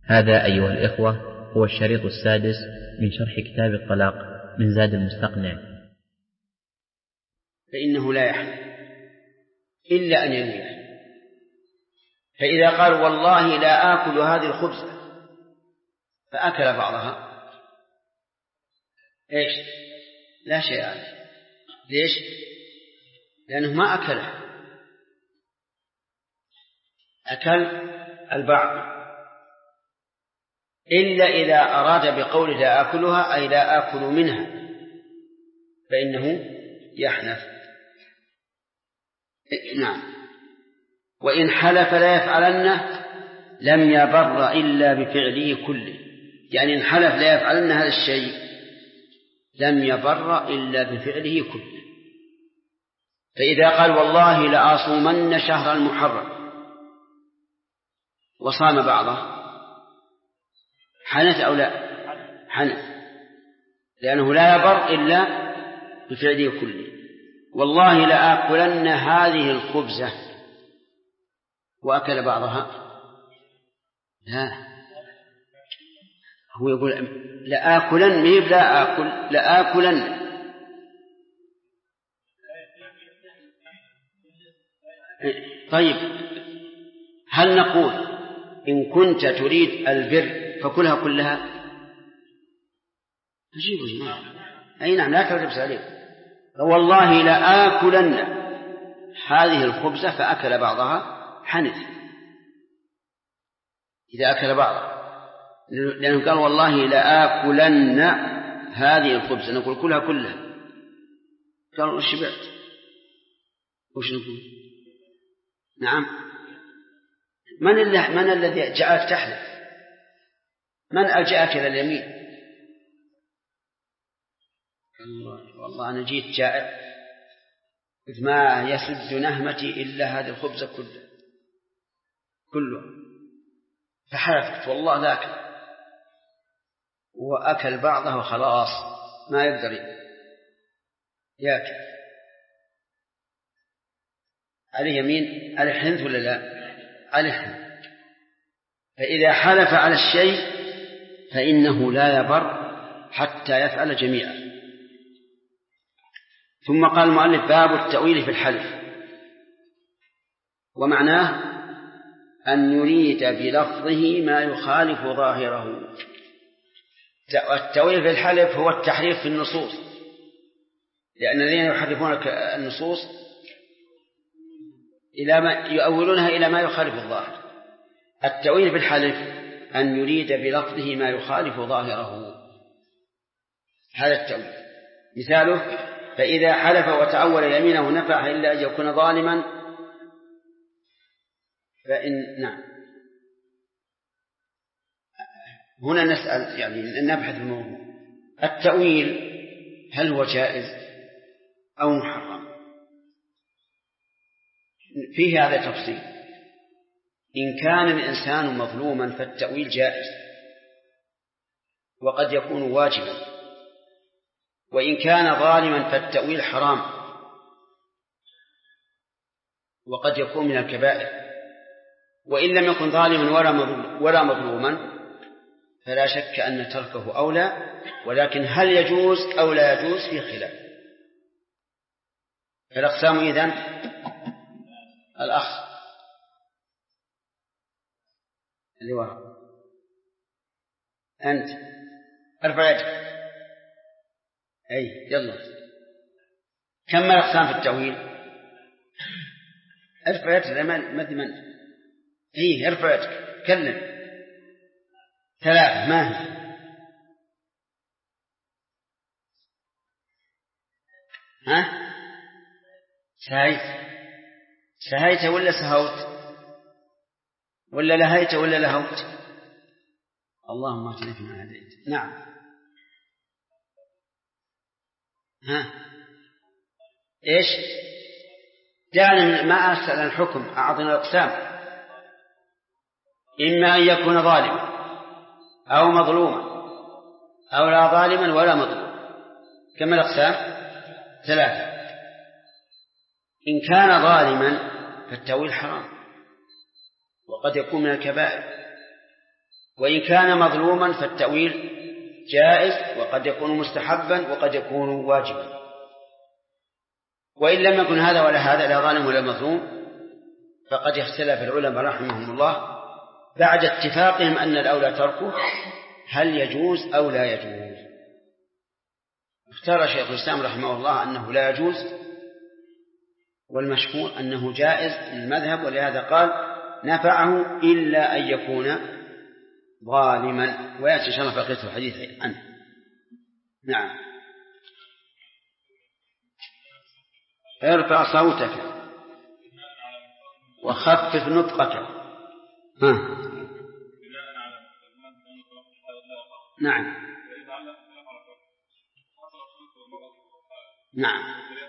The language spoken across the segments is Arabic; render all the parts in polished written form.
هذا أيها الإخوة هو الشريط السادس من شرح كتاب الطلاق من زاد المستقنع. فإنه لا يحلف إلا أن ينوي. فإذا قال والله لا آكل هذه الخبزة فأكل بعضها، إيش؟ لا شيء عليه. ليش؟ لأنه ما أكلها، أكل البعض، إلا إذا أراد بقوله لا آكلها أي لا آكل منها فإنه يحنث. نعم. وإن حلف لا يفعلنه لم يبر إلا بفعله كله، يعني إن حلف لا يفعلن هذا الشيء لم يبر إلا بفعله كله. فإذا قال والله لأصومن شهر المحرم وصام بعضه حنث أو لا؟ حنث، لأنه لا يبر إلا بفعله كله. والله لآكلن هذه الخبزة وأكل بعضها، لا، هو يقول لآكلن ميب لا آكل، لآكلن. طيب هل نقول إن كنت تريد البر فكلها كلها؟ أجيب أي نعم، لا تلبس عليه. والله لآكلن هذه الخبزة فأكل بعضها حنث إذا أكل بعضها، لأنه قال والله لآكلن هذه الخبزة، نقول كلها. قالوا شبعت، وش نقول؟ نعم. من الذي جعلك تحلف؟ من ألجأك إلى اليمين؟ والله أنا جيت جائع إذ ما يسد نهمتي إلا هذه الخبزة كله فحلفت والله ذاك، وأكل بعضه وخلاص ما يقدر يأكل. عليه يمين، عليه حنث ولا لا؟ عليه حنث. فإذا حلف على الشيء فإنه لا يبر حتى يفعل جميعا. ثم قال المؤلف باب التأويل في الحلف، ومعناه أن يريد بلفظه ما يخالف ظاهره. التأويل في الحلف هو التحريف في النصوص، لأن الذين يحرفون النصوص يؤولونها إلى ما يخالف الظاهر. التأويل في الحلف أن يريد بلفظه ما يخالف ظاهره، هذا التأويل. مثاله فإذا حلف وتأول يمينه نفع إلا أن يكون ظالما فإن نعم. هنا نسأل، يعني نبحث الموضوع. التأويل هل هو جائز أو محرم؟ فيه هذا تفصيل. إن كان الإنسان مظلوما فالتأويل جائز وقد يكون واجبا، وإن كان ظالما فالتأويل حرام وقد يكون من الكبائر. وإن لم يكن ظالما ولا مظلوما فلا شك أن تركه أولى، ولكن هل يجوز أو لا يجوز فيه خلاف. فالأقسام إذن الأخ اللي وراء أنت ارفع يدك. أي يلا، كم الأقسام في التأويل؟ ارفع يدك ما أدري من. أي ارفع يدك كلم. 3 ما هي؟ ها؟ سهيت ولا سهوت ولا لهيت ولا لهوت؟ اللهم اهدنا فيمن هديت. نعم. ها إيش؟ دعنا ما أسأل الحكم، أعطنا الأقسام. إما أن يكون ظالما أو مظلوما أو لا ظالما ولا مظلوما. كم الأقسام؟ 3. إن كان ظالما فالتأويل حرام وقد يكون من الكبائر، وإن كان مظلوما فالتأويل جائز، وقد يكون مستحبا وقد يكون واجبا. وإن لم يكن هذا ولا هذا، لا ظالم ولا مظلوم، فقد اختلف العلماء رحمهم الله بعد اتفاقهم أن الأولى تركه، هل يجوز أو لا يجوز. اختار شيخ الإسلام رحمه الله أنه لا يجوز، والمشهور أنه جائز المذهب، ولهذا قال نفعه إلا أن يكون ظالما، ويأتي إن شاء الله بقية الحديث عنه. نعم. ارفع صوتك وخفف نطقك. نعم نعم.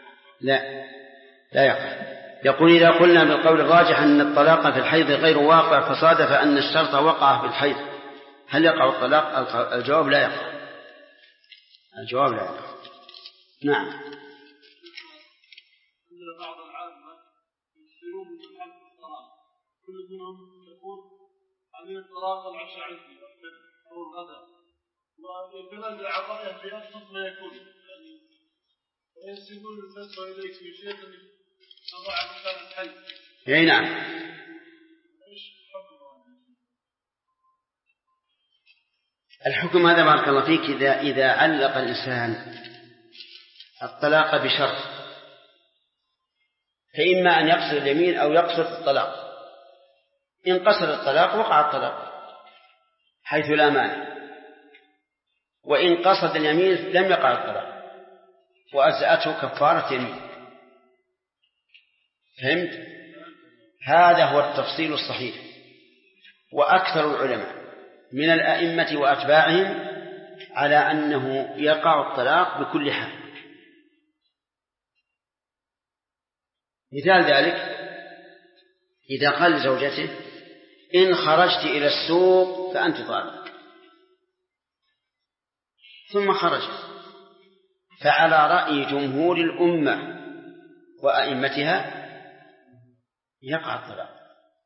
لا يقع. يقول إذا قلنا بالقول الراجح أن الطلاق في الحيض غير واقع، فصادف أن الشرط وقع في الحيض، هل يقع الطلاق؟ الجواب لا يقع. الجواب لا يقع. نعم. بعض العامة يشترون من حق الطلاق، كل منهم يقول عن الطلاق العشاء أو الغداء، ويبنى العطايا في أبسط ما يكون، ويسيبون الفتوى إليك في شيء تضع مكان الحي. أي نعم. الحكم هذا بارك الله فيك إذا علق الإنسان الطلاق بشرط، فإما أن يقصد اليمين أو يقصد الطلاق. إن قصد الطلاق وقع الطلاق حيث لا مانع، وإن قصد اليمين لم يقع الطلاق وأجزأته كفارة يمين. فهمت؟ هذا هو التفصيل الصحيح. وأكثر العلماء من الأئمة وأتباعهم على أنه يقع الطلاق بكل حال. مثال ذلك إذا قال لزوجته إن خرجت إلى السوق فأنت طالق، ثم خرجت، فعلى رأي جمهور الأمة وأئمتها يقع الطلاق.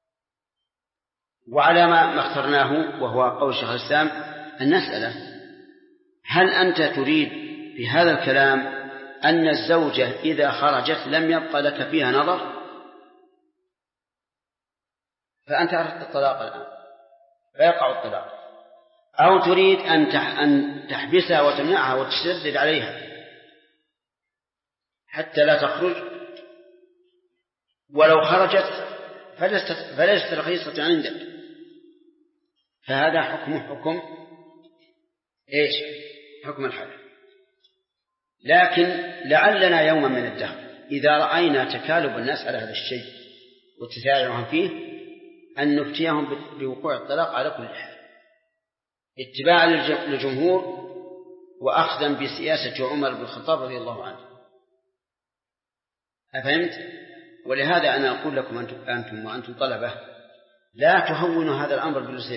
وعلى ما اخترناه وهو قول شيخ الإسلام أن نسأله هل أنت تريد بهذا الكلام أن الزوجة إذا خرجت لم يبقى لك فيها نظر، فأنت أردت الطلاق الآن فيقع الطلاق، أو تريد أن تحبسها وتمنعها وتشدد عليها حتى لا تخرج، ولو خرجت فليست رخيصة عندك، فهذا حكم إيش؟ حكم الحل. لكن لعلنا يوما من الدهر إذا رأينا تكالب الناس على هذا الشيء وتسارعهم فيه أن نفتيهم بوقوع الطلاق على كل حال، اتباعا للجمهور وأخذا بسياسة عمر بن الخطاب رضي الله عنه. أفهمت؟ ولهذا أنا أقول لكم أنتم وأنتم طلبة لا تهونوا هذا الأمر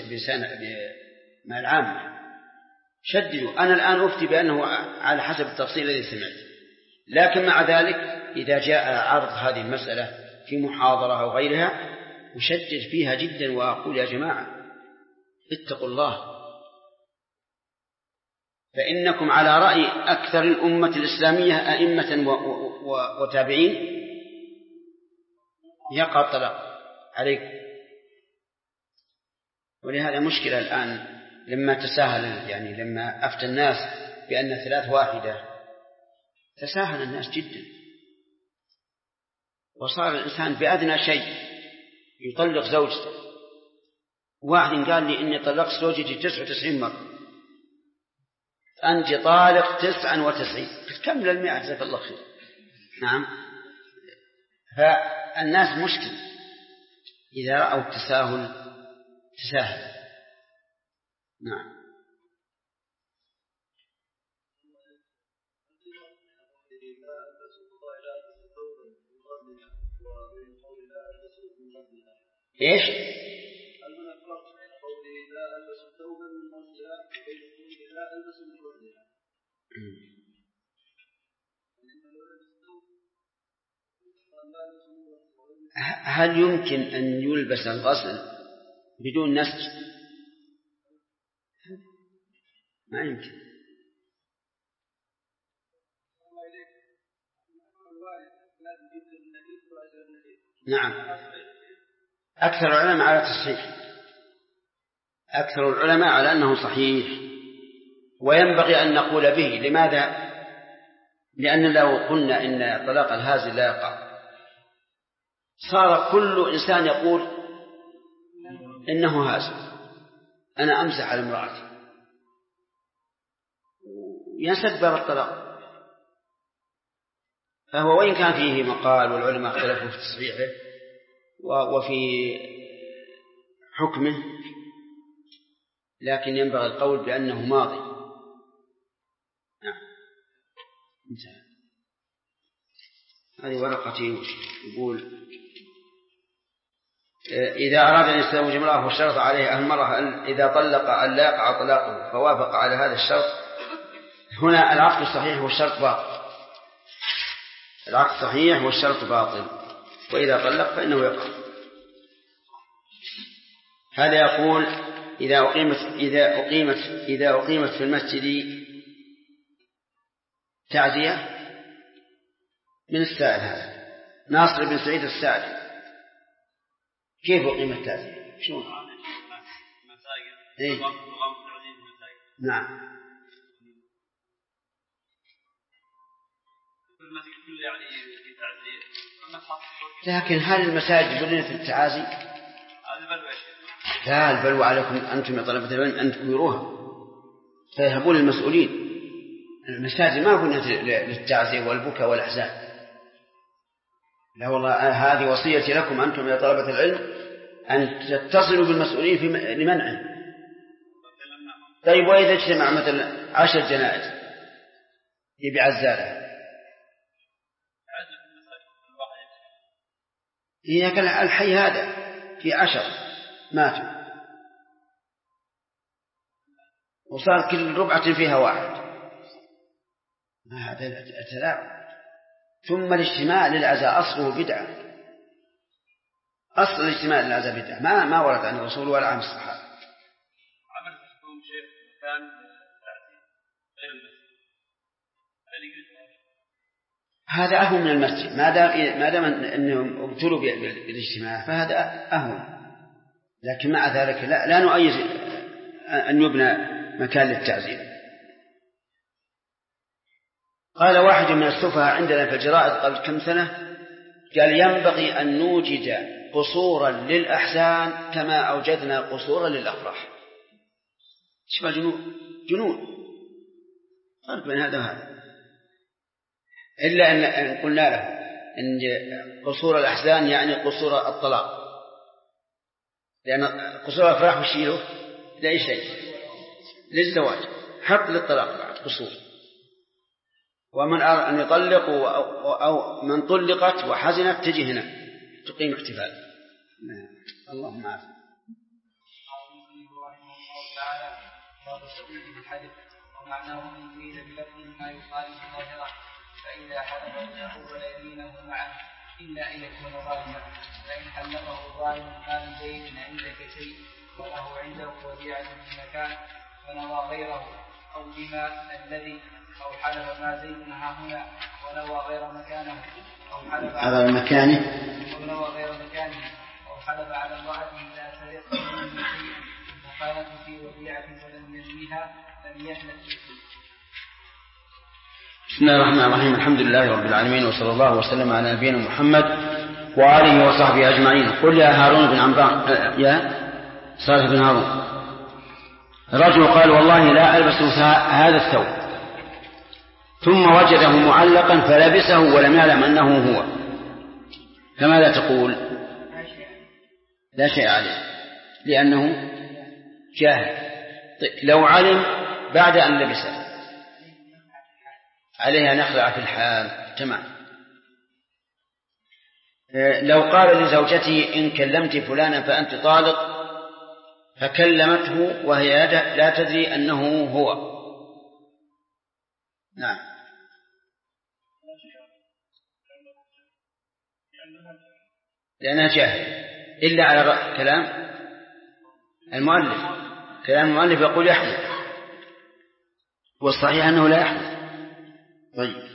مع العامة، شددوا. أنا الآن أفتي بأنه على حسب التفصيل الذي سمعت، لكن مع ذلك إذا جاء عرض هذه المسألة في محاضرة أو غيرها أشدد فيها جدا وأقول يا جماعة اتقوا الله، فإنكم على رأي أكثر الأمة الإسلامية أئمة وتابعين يقع الطلاق عليكم. ولهذا مشكلة الآن لما تساهل، يعني لما أفتى الناس بأن 3 واحدة تساهل الناس جدا، وصار الإنسان بأدنى شيء يطلق زوجته. واحد قال لي إني طلقت زوجتي 99 مرة، أنت طالق 99، كمل 100 جزاك الله خير. نعم. فالناس مشكل إذا رأوا التساهل تساهل. نعم. إيش؟ هل يمكن أن يلبس الغسل بدون نسج؟ ما يمكن. نعم، أكثر العلماء على تصحيح، أكثر العلماء على أنه صحيح، وينبغي أن نقول به. لماذا؟ لأن لو قلنا إن طلاق الهازل لا يقع صار كل إنسان يقول إنه هازل، أنا أمزح على امرأتي، ينسدر الطلاق. فهو وإن كان فيه مقال والعلماء اختلفوا في تصحيحه وفي حكمه، لكن ينبغي القول بأنه ماضي. نعم. هذه ورقتي يقول: إذا أراد أن يتزوج امرأة واشترط عليه المرأة إذا طلق أن لا يقع طلاقه فوافق على هذا الشرط، هنا العقد الصحيح والشرط باطل. العقد صحيح والشرط باطل، وإذا طلق فإنه يقع. هذا يقول: إذا أقيمت في المسجد تعزية من السائل، هذا ناصر بن سعيد السائل، كيف أقيمت تعزية؟ شلون؟ إيه؟ نعم. لكن هل المساجد بنيت التعازي؟ لا، البلوى عليكم أنتم يا طلبة العلم أن تكبروها فيهبون المسؤولين. المساجد ما بنيت للتعزية والبكاء والأحزان. لا والله، هذه وصيتي لكم أنتم يا طلبة العلم أن تتصلوا بالمسؤولين لمنعه. طيب، وإذا اجتمع مثلا 10 جنائز يبي عزالها، هي كان الحي هذا في 10 ماتوا وصار كل ربعة فيها واحد، هذا التلاعب. ثم الاجتماع للعزاء أصله بدعة، أصل الاجتماع للعزاء بدعة، ما ورد عن الرسول ولا عن الصحابة. هذا أهون من المسجد، ما دام أنهم ابتلوا بالاجتماع فهذا أهون. لكن مع ذلك لا نؤيد أن يبنى مكان للتعزية. قال واحد من السفهاء عندنا في الجرائد قبل كم سنة، قال: ينبغي أن نوجد قصورا للأحزان كما أوجدنا قصورا للأفراح. شبه جنون فرق بين هذا وهذا. إلا أن قلنا له أن قصور الأحزان يعني قصور الطلاق، لأن قصور الأفراح وشيله لا شيء للزواج، حق للطلاق بعد قصور. ومن أراد أن يطلق أو من طلقت وحزنت تجي هنا تقيم احتفال. اللهم عافية. ومعناه أن يريد بلفظ ما يخالف ظاهره، فإذا حلف يقول يمينه معه إلا أن يكون ظالما، فإن حلفه ظالم ما من زيد عندك شيء وله عنده وديعة في مكان فنوى غيره أو بما الذي أو حلف ما زيد هنا ونوى غير مكانه أو حلف على مكانه ونوى غير مكانه أو حلف على امرأته لا سرق منه شيء وقالت في وديعة فلم ينويها لم يحلف. بسم الله الرحمن الرحيم. الحمد لله رب العالمين، وصلى الله وسلم على نبينا محمد وآله وصحبه أجمعين. قل يا هارون بن عمران، يا صالح بن هارون، رجل قال: والله لا ألبس هذا الثوب، ثم وجده معلقا فلبسه ولم يعلم أنه هو، فماذا تقول؟ لا شيء عليه لأنه جاهل. لو علم بعد أن لبسه عليها نخلع في الحال. تمام. لو قال لزوجته: إن كلمت فلانا فأنت طالق، فكلمته وهي لا تدري أنه هو. نعم. لأنها جاهل، إلا على كلام المؤلف. كلام المؤلف يقول يحلف، والصحيح أنه لا يحدث. طيب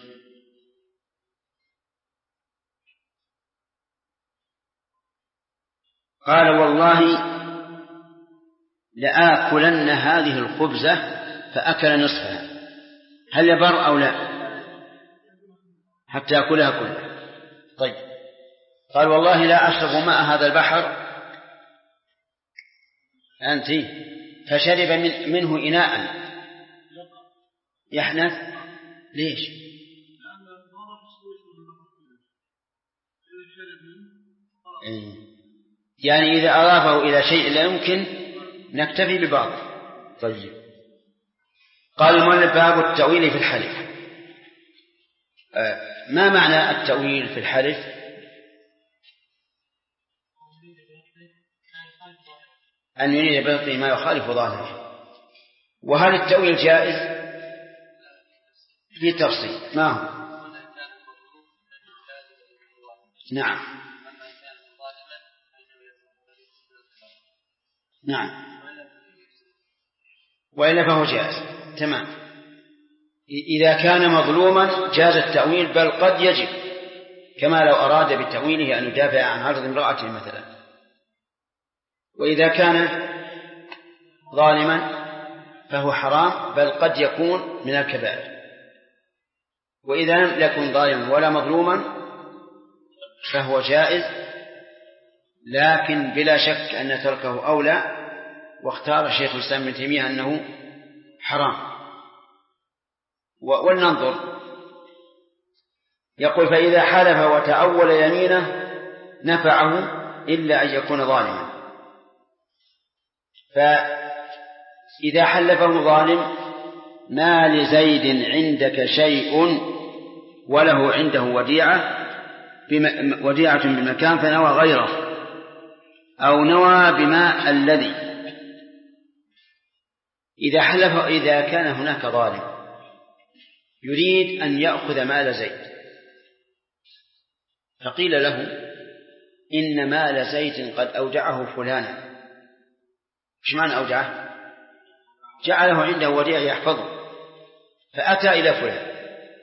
قال والله لآكلن هذه الخبزة فأكل نصفها، هل يبر أو لا حتى يأكلها كلها؟ طيب قال والله لا أشرب ماء هذا البحر أنت، فشرب منه إناء يحنث. ليش؟ يعني إذا أضافه إلى شيء لا يمكن نكتفي ببعض. طيب قال المؤلف باب التأويل في الحلف. ما معنى التأويل في الحلف؟ أن يريد بلطه ما يخالف ظاهره. وهل التأويل جائز؟ في تفصيل. ما هو؟ نعم نعم، وإلا فهو جائز. تمام. إذا كان مظلوما جاز التأويل، بل قد يجب، كما لو أراد بتأويله أن يدافع عن عرض امرأته مثلا. وإذا كان ظالما فهو حرام، بل قد يكون من الكبائر. وإذا لم يكن ظالما ولا مظلوما فهو جائز، لكن بلا شك أن تركه أولى. واختار الشيخ الإسلام ابن تيمية أنه حرام. ولننظر. يقول فإذا حلف وتأول يمينه نفعه إلا أن يكون ظالما. فإذا حلفه ظالم: ما لزيد عندك شيء وله عنده وديعة بمكان فنوى غيره، أو نوى بما الذي. إذا حلف، إذا كان هناك ظالم يريد أن يأخذ مال زيد، فقيل له: إن مال زيد قد أودعه فلانا. إيش معنى أودعه؟ جعله عنده وديعة يحفظه، فأتى إلى فلان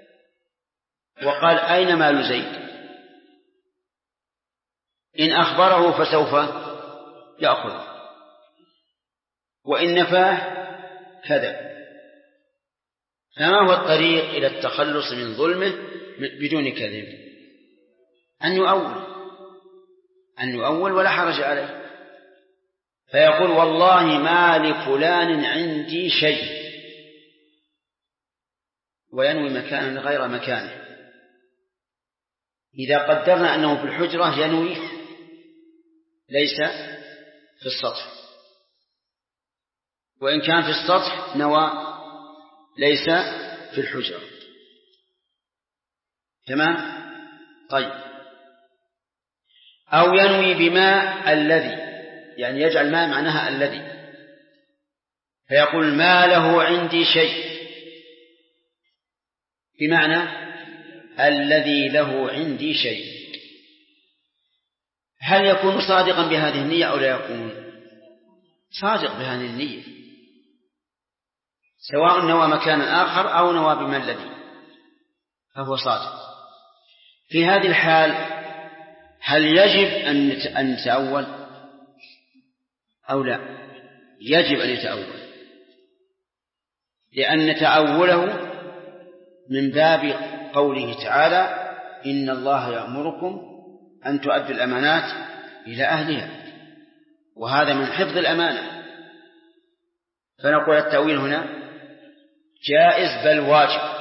وقال: أين مال زيد؟ إن أخبره فسوف يأخذ، وإن نفاه كذب. فما هو الطريق إلى التخلص من ظلمه بدون كذب؟ أن يؤول ولا حرج عليه، فيقول: والله ما لفلان عندي شيء، وينوي مكانا غير مكانه. إذا قدرنا أنه في الحجرة ينوي ليس في السطح، وإن كان في السطح نوى ليس في الحجرة. تمام؟ طيب. أو ينوي بماء الذي، يعني يجعل ماء معناها الذي، فيقول: ما له عندي شيء، بمعنى الذي له عندي شيء. هل يكون صادقا بهذه النية أو لا يكون صادق بهذه النية؟ سواء نوى مكانا آخر أو نوى بما الذي، فهو صادق. في هذه الحال هل يجب أن نتأول أو لا؟ يجب أن يتأول، لأن تأوله من باب قوله تعالى: إن الله يأمركم أن تؤدوا الأمانات إلى أهلها، وهذا من حفظ الأمانة. فنقول التأويل هنا جائز بل واجب.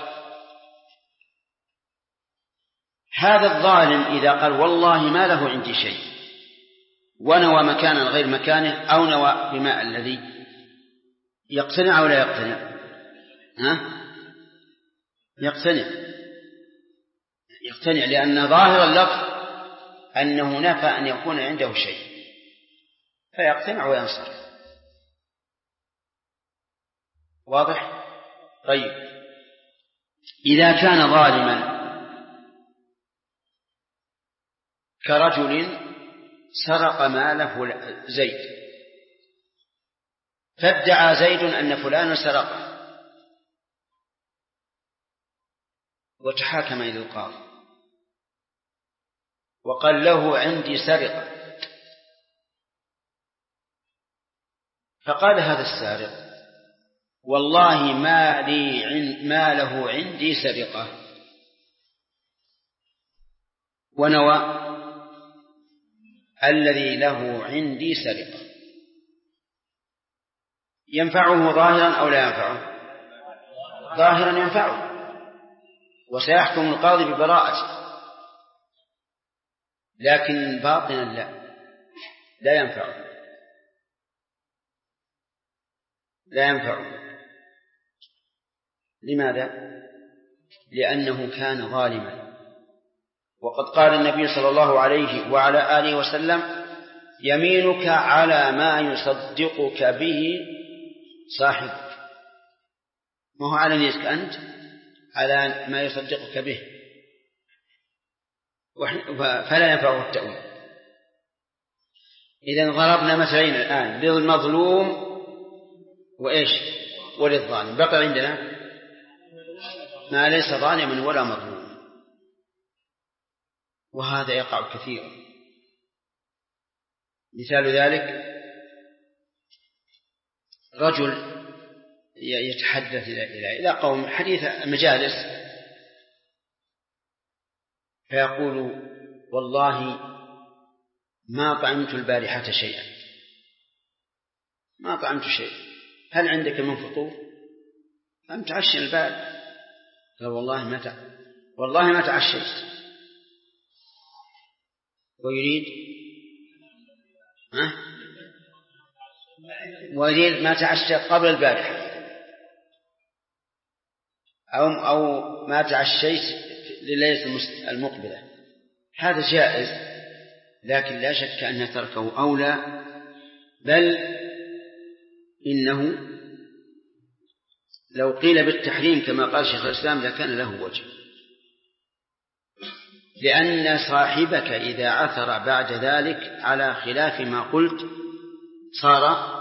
هذا الظالم إذا قال: والله ما له عندي شيء، ونوى مكانا غير مكانه أو نوى بماء الذي، يقتنع أو لا يقتنع؟ يقتنع، لأن ظاهر اللفظ أنه نفى أن يكون عنده شيء، فيقتنع وينصرف. واضح؟ طيب. إذا كان ظالما كرجل سرق مال زيد، فادعى زيد أن فلانا سرقه، وتحاكم إلى القاضي وقال له عندي سرقة، فقال هذا السارق والله ما له عندي سرقة، ونوى الذي له عندي سرقة، ينفعه ظاهرا أو لا ينفعه؟ ظاهرا ينفعه، وسيحكم القاضي ببراءته، لكن باطنا لا ينفعه، لا ينفعه. لماذا؟ لأنه كان ظالما، وقد قال النبي صلى الله عليه وعلى آله وسلم يمينك على ما يصدقك به صاحبك، ما هو على نيتك أنت، على ما يصدقك به، فلا ينفعه التأويل. إذن ضربنا مثلين الآن للمظلوم وإيش وللظالم، بقى عندنا ما ليس ظالما ولا مظلوما، وهذا يقع كثيرا. مثال ذلك رجل يتحدث إلى قوم حديث مجالس، فيقول والله ما طعمت البارحة شيئا، ما طعمت شيء، هل عندك من فطور؟ لم تعشي البال، قال والله ما تعشيت، ويريد ما تعشى قبل البارحة، أو ما تعشيت لليلة المقبلة. هذا جائز، لكن لا شك أن تركه أولى، بل إنه لو قيل بالتحريم كما قال شيخ الإسلام لكان له وجه، لأن صاحبك إذا عثر بعد ذلك على خلاف ما قلت صار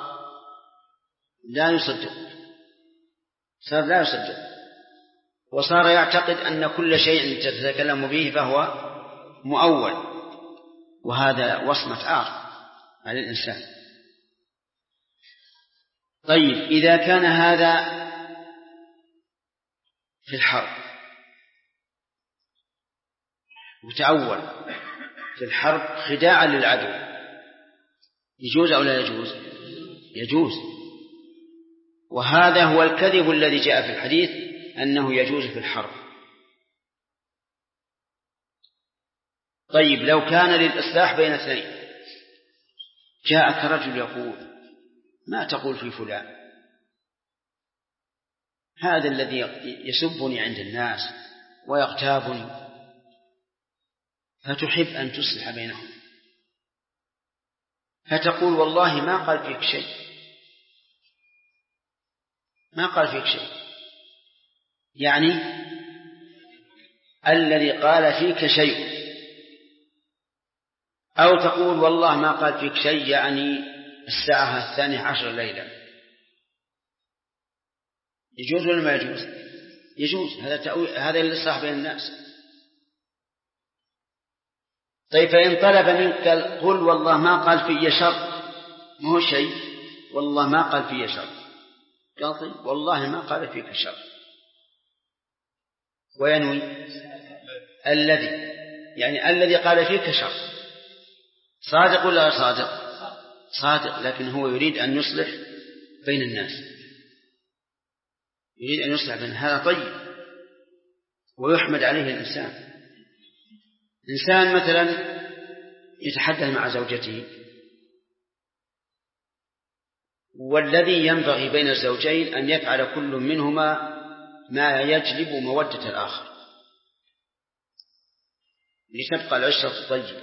لا يصدق، وصار يعتقد أن كل شيء تتكلم به فهو مؤول، وهذا وصمة عار على الإنسان. طيب إذا كان هذا في الحرب وتأول في الحرب خداعا للعدو، يجوز أو لا يجوز؟ يجوز، وهذا هو الكذب الذي جاء في الحديث أنه يجوز في الحرب. طيب لو كان للإصلاح بين اثنين، جاءك رجل يقول ما تقول في فلان، هذا الذي يسبني عند الناس ويغتابني، فتحب أن تصلح بينهم، فتقول والله ما قال فيك شيء، ما قال فيك شيء، يعني الذي قال فيك شيء، أو تقول والله ما قال فيك شيء، يعني الساعة 12 ليلة، يجوز ولا ما يجوز؟ يجوز، هذا الإصلاح بين الناس. طيب فإن طلب منك قل والله ما قال في شر، ما هو شيء، والله ما قال في شر، قال طيب والله ما قال فيك شر، وينوي الذي قال فيك شر، صادق ولا صادق؟ صادق، لكن هو يريد أن يصلح بين الناس، يريد أن يصلح بين، هذا طيب ويحمد عليه الإنسان. إنسان مثلا يتحدث مع زوجته، والذي ينبغي بين الزوجين أن يفعل كل منهما ما يجلب مودة الآخر لتبقى العشرة طيبة،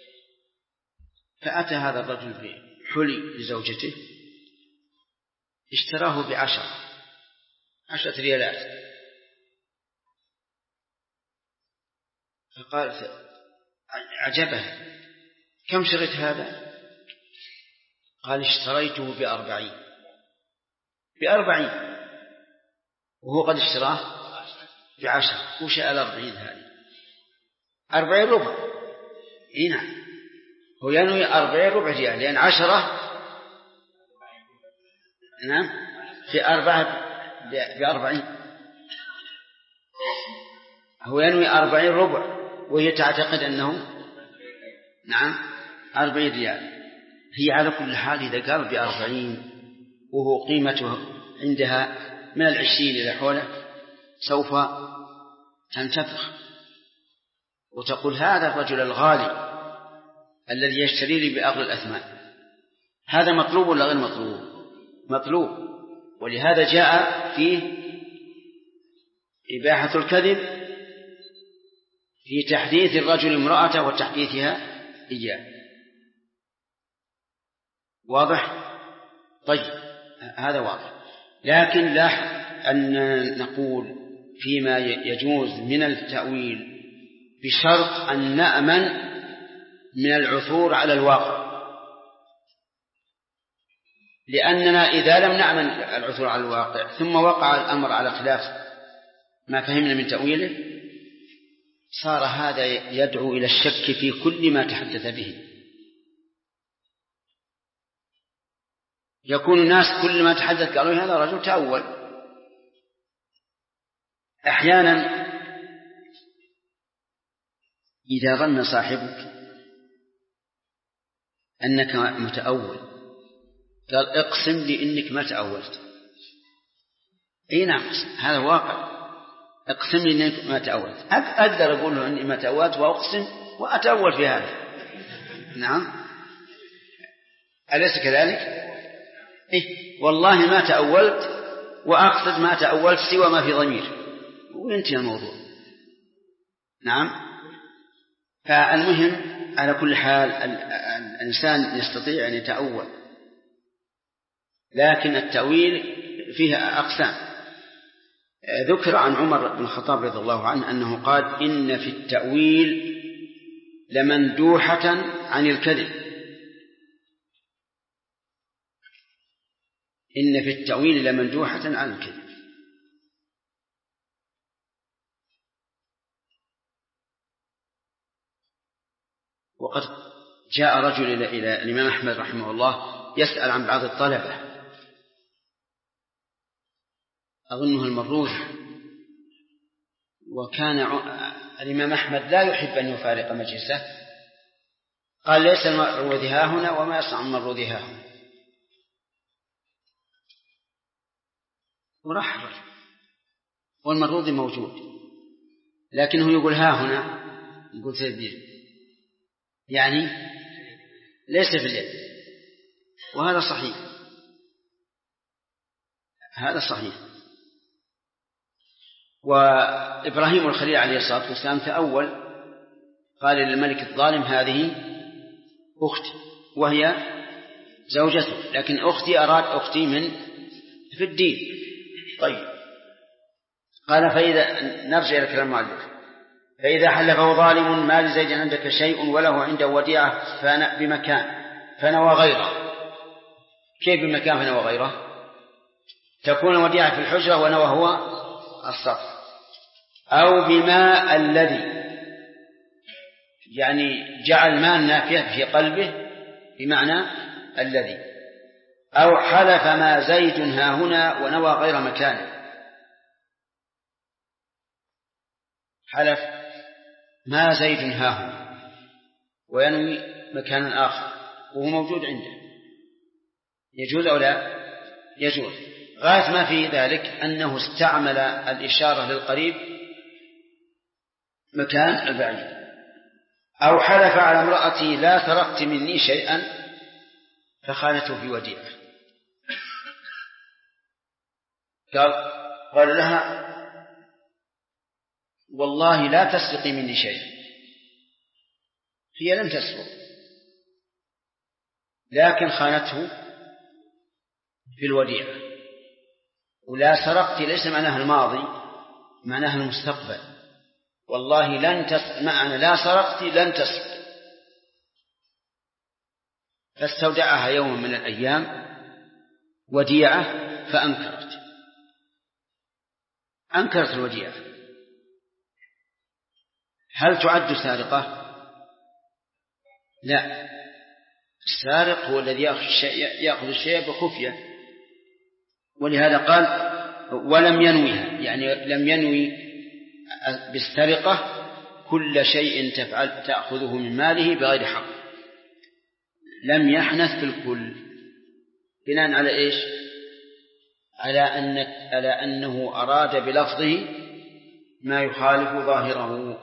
فأتى هذا الرجل بحلي لزوجته اشتراه ب10 ريالات، فقال عجبه كم شريت هذا؟ قال اشتريته ب40، وهو قد اشتراه ب10. وش 40 هذه؟ 40 ربع. نعم، هو ينوي 40 ربع ريال، لأن 10 نعم في 4 ب40. هو ينوي 40 ربع، وهي تعتقد أنه نعم 40 ريال. هي على كل حال إذا قال ب40 وهو قيمته عندها من 20 إلى حوله، سوف تنتفخ وتقول هذا الرجل الغالي الذي يشتري لي بأغلى الأثمان. هذا مطلوب ولا غير مطلوب؟ مطلوب. ولهذا جاء فيه إباحة الكذب في تحديث الرجل امرأته وتحديثها إياه. واضح؟ طيب، هذا واضح. لكن لاحظ أن نقول فيما يجوز من التأويل بشرط أن نأمن من العثور على الواقع، لأننا إذا لم نأمن العثور على الواقع ثم وقع الأمر على خلاف ما فهمنا من تأويله، صار هذا يدعو إلى الشك في كل ما تحدث به. يكون الناس كل ما تحدث قالوا هذا رجل تأول. أحيانا إذا ظن صاحبك أنك متأول قال اقسم لي إنك ما تأولت. نعم، هذا واقع. اقسم لي إنك ما تأولت. أقدر أقول له إني ما تأولت وأقسم وأتأول في هذا. نعم، أليس كذلك؟ والله ما تأولت وأقصد ما تأولت سوى ما في ضمير، وينتهي الموضوع. نعم. فالمهم على كل حال الإنسان يستطيع أن يتأول، لكن التأويل فيها أقسام. ذكر عن عمر بن الخطاب رضي الله عنه أنه قال إن في التأويل لمندوحة عن الكذب. إن في التأويل لمندوحة عن الكذب. وقد جاء رجل إلى الإمام أحمد رحمه الله يسأل عن بعض الطلبة، أظنه المروذي، وكان الإمام أحمد لا يحب أن يفارق مجلسه. قال ليس المروذي ها هنا وما يصنع المروذي ها هنا. ورحب والمروذي موجود، لكنه يقول ها هنا، يقول سيدي يعني ليس في اليد. وهذا صحيح، هذا صحيح. وإبراهيم الخليل عليه الصلاة والسلام تأول، قال للملك الظالم هذه أختي وهي زوجته، لكن أختي أراد أختي من في الدين. طيب، قال فإذا نرجع إلى كلام المؤلف، فإذا حلفه ظالم ما لزيد عندك شيء وله عنده وديعة بمكان فنوى غيره. كيف بمكان فنوى غيره؟ تكون وديعة في الحجرة ونوى هو الصف. أو بماء الذي، يعني جعل ماء نافع في قلبه بمعنى الذي. أو حلف ما زيد ها هنا ونوى غير مكانه. حلف ما زيد ها هنا وينوي مكانا آخر وهو موجود عنده، يجوز أو لا؟ يجوز. غاية ما في ذلك أنه استعمل الإشارة للقريب مكان البعيد. أو حلف على امرأتي لا سرقت مني شيئا فخانته في وديعة. قال لها والله لا تسرقي مني شيء، هي لم تسرق لكن خانته في الوديعة. ولا سرقت ليس معناها الماضي، معناها المستقبل. والله لن تسرق، معنى لا سرقت لن تسرق. فاستودعها يوم من الأيام وديعة فأنكرت الوديعة هل تعد سارقة؟ لا، السارق هو الذي يأخذ الشيء بخفية، ولهذا قال ولم ينويها، يعني لم ينوي بالسرقة كل شيء تأخذه من ماله بغير حق، لم يحنث في الكل، بناء على إيش؟ على أنه أراد بلفظه ما يخالف ظاهره.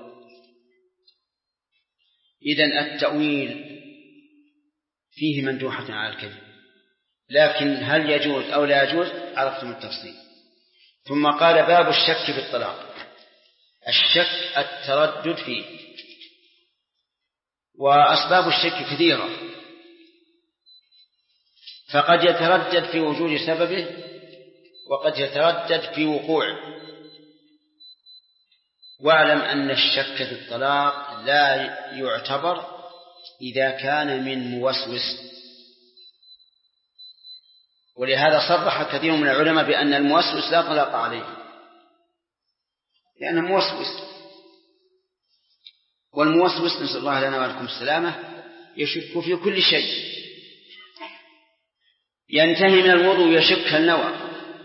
إذن التأويل فيه مندوحة على الكذب، لكن هل يجوز أو لا يجوز عرفتم التفصيل. ثم قال باب الشك في الطلاق. الشك التردد فيه، وأسباب الشك كثيرة، فقد يتردد في وجود سببه وقد يتردد في وقوعه. واعلم أن الشك في الطلاق لا يعتبر إذا كان من موسوس، ولهذا صرح كثير من العلماء بأن الموسوس لا طلاق عليه، لأنه موسوس، والموسوس نسأل الله لنا ولكم السلامة يشك في كل شيء، ينتهي من الوضوء يشك هل نوى،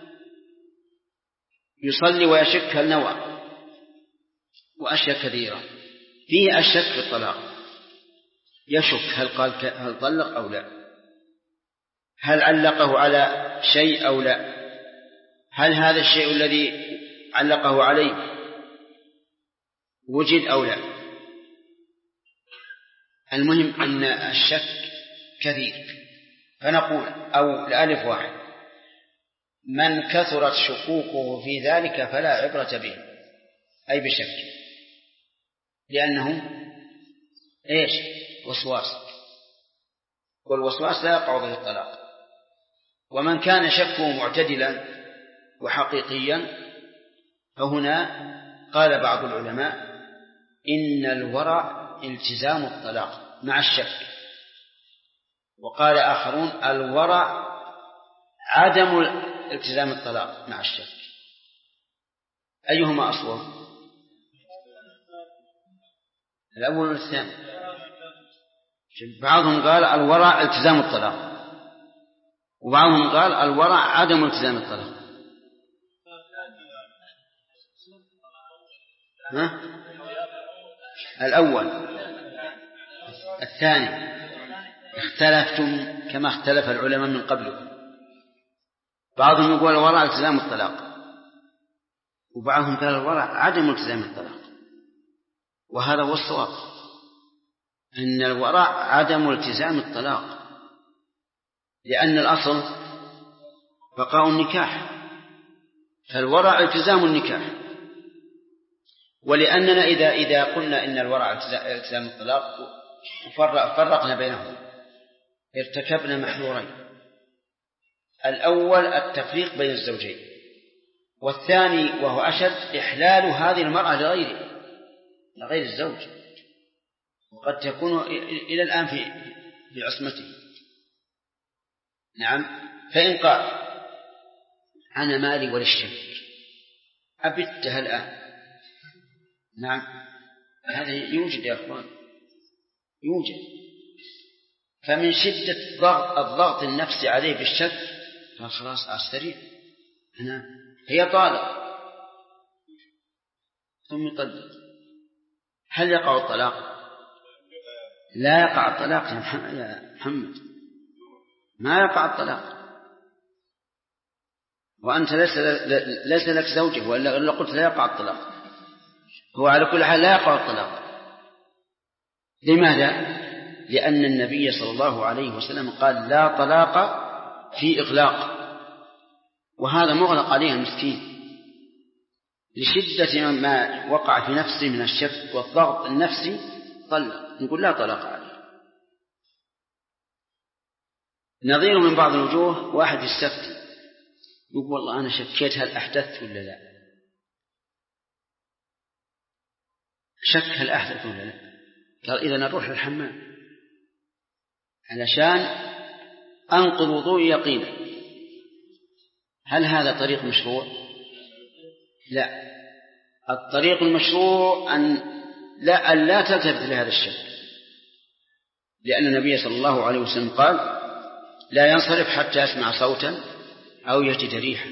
يصلي ويشك هل نوى، وأشياء كثيرة. فيه الشك في الطلاق، يشك هل طلق أو لا، هل علقه على شيء أو لا، هل هذا الشيء الذي علقه عليه وجد أو لا. المهم أن الشك كثير، فنقول أو الألف واحد: من كثرت شكوكه في ذلك فلا عبرة به، أي بشك، لأنه إيش؟ وسواس، والوسواس لا يقع به الطلاق. ومن كان شكه معتدلا وحقيقيا فهنا قال بعض العلماء إن الورع التزام الطلاق مع الشك، وقال آخرون الورع عدم التزام الطلاق مع الشك. أيهما أصوب؟ الأول والثاني. بعضهم قال الورع التزام الطلاق، وبعضهم قال الورع عدم التزام الطلاق. الأول. الثاني اختلفتم كما اختلف العلماء من قبلكم، بعضهم يقول الورع التزام الطلاق، وبعضهم قال الورع عدم التزام الطلاق، وهذا هو الصواب، أن الورع عدم التزام الطلاق، لأن الأصل بقاء النكاح، فالورع التزام النكاح. ولأننا إذا قلنا إن الورع التزام الطلاق وفرقنا بينهم ارتكبنا محذورين: الأول التفريق بين الزوجين، والثاني وهو أشد إحلال هذه المرأة لغير الزوج، وقد تكون إلى الآن في عصمته. نعم. فإن قال أنا مالي وللشك أبتها الآن، نعم، هذا يوجد يا أخوان، يوجد. فمن شدة الضغط النفسي عليه بالشك فخلاص أستريح، هي طالق ثم يطلق. هل يقع الطلاق؟ لا يقع الطلاق يا محمد، ما يقع الطلاق، وأنت ليس لك زوجه، وإلا قلت لا يقع الطلاق. هو على كل حال لا يقع الطلاق. لماذا؟ لأن النبي صلى الله عليه وسلم قال لا طلاق في إغلاق، وهذا مغلق عليه المسكين لشدة ما وقع في نفسه من الشك والضغط النفسي، طلق، نقول لا طلاق عليه. نظير من بعض الوجوه واحد يستفتي يقول والله أنا شكيت هل أحدثت ولا لا، شك هل أحدث ولا لا، قال إذا نروح للحمام علشان أنقض وضوء يقينا. هل هذا طريق مشروع؟ لا، الطريق المشروع أن لا تلتفت لهذا الشك، لأن النبي صلى الله عليه وسلم قال لا ينصرف حتى يسمع صوتا أو يجد ريحا.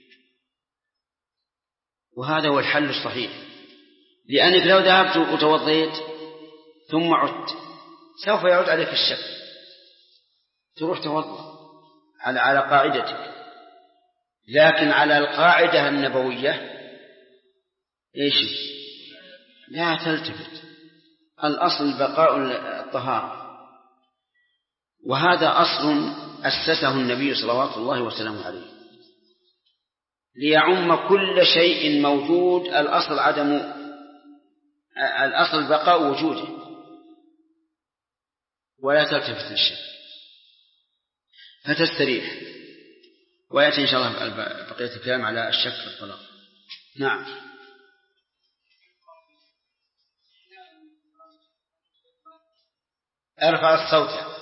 وهذا هو الحل الصحيح، لأنك لو ذهبت وتوضيت ثم عدت سوف يعود عليك الشك، تروح توضأ على قاعدتك. لكن على القاعدة النبوية إيش؟ لا تلتفت، الأصل بقاء الطهارة. وهذا أصل أسسه النبي صلوات الله وسلامه عليه ليعم كل شيء موجود. الأصل بقاء وجوده، ولا تلتفت للشيء فتستريح. ويأتي إن شاء الله بقية الكلام على الشك في الطلاق. نعم. ارفع الصوت.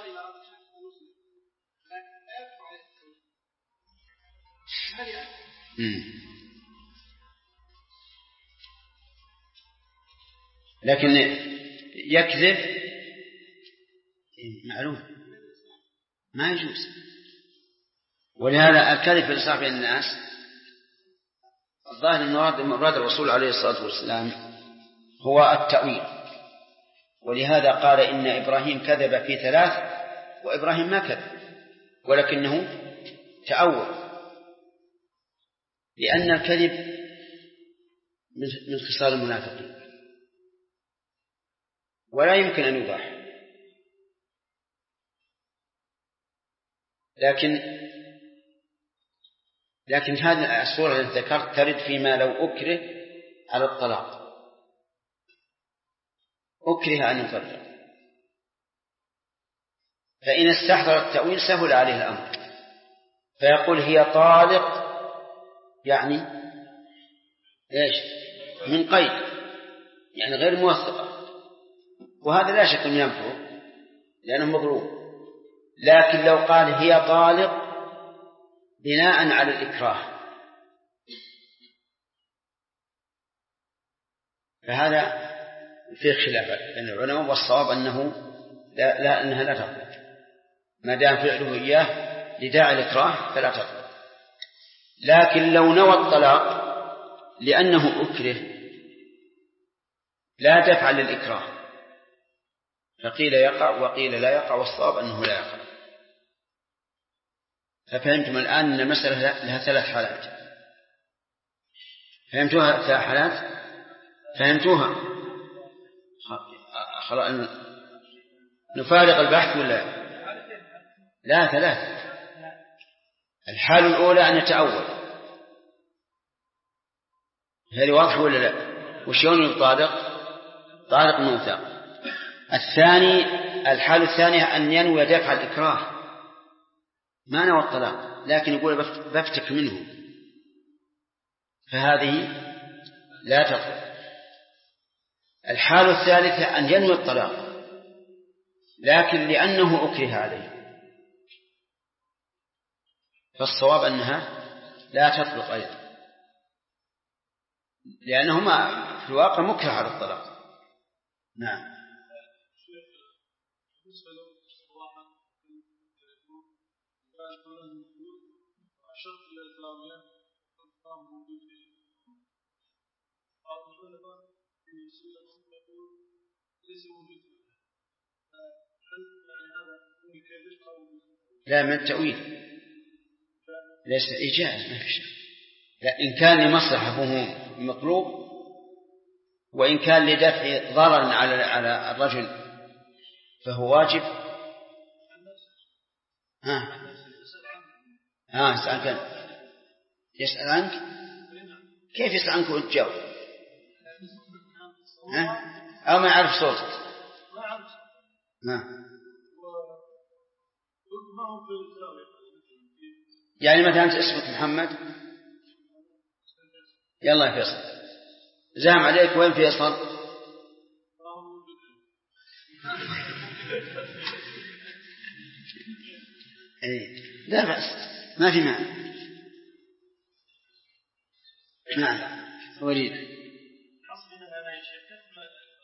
لكن يكذب معلوم ما يجوز. ولهذا الكذب في الإصلاح بين الناس الظاهر أن مراد الرسول عليه الصلاة والسلام هو التأويل. ولهذا قال إن إبراهيم كذب في 3 وإبراهيم ما كذب ولكنه تأول، لأن الكذب من خصال المنافقين ولا يمكن أن يباح. لكن هذه الصورة التي ذكرت ترد فيما لو أكره على الطلاق، أكره أن يطلق، فإن استحضر التأويل سهل عليه الأمر، فيقول هي طالق، يعني إيش؟ من قيد، يعني غير موثقة، وهذا لا شك أن ينفع لأنه مضروب. لكن لو قال هي طالق بناء على الإكراه فهذا فيه خلاف بين العلماء، والصواب أنه أنها لا تطلق ما دام فعله إياه لداعي الإكراه فلا تطلق. لكن لو نوى الطلاق لأنه أكره لا دفع للإكراه، فقيل يقع وقيل لا يقع، والصواب أنه لا يقع. ففهمتم الآن أن المسألة لها 3 حالات. فهمتوها 3 حالات؟ فهمتوها؟ خلاص نفارق البحث ولا لا؟ 3. الحالة الأولى أن يتأول، هذه واضحة ولا لا؟ وشون يطابق؟ طارق موثق. الحالة الثانية أن ينوي دفع الإكراه، ما نوى الطلاق لكن يقول بفتك منه، فهذه لا تطلق. الحالة الثالثة أن ينوي الطلاق لكن لأنه أكره عليه، فالصواب أنها لا تطلق أيضا، لأنهما في الواقع مكره على الطلاق. نعم. لا، من التأويل ليس إيجاز، ما في شيء. لا، إن كان لمصلحة فهو مطلوب، وإن كان لدفع ضرر على الرجل فهو واجب. يسأل عنك. كيف يسأل عنك وتجاوب؟ أو ما يعرف صوتك؟ يعني مثلا أنت اسمك محمد، يلا يا فيصل، زام عليك وين فيصل؟ لا بأس، ما في معنى. نعم. وليد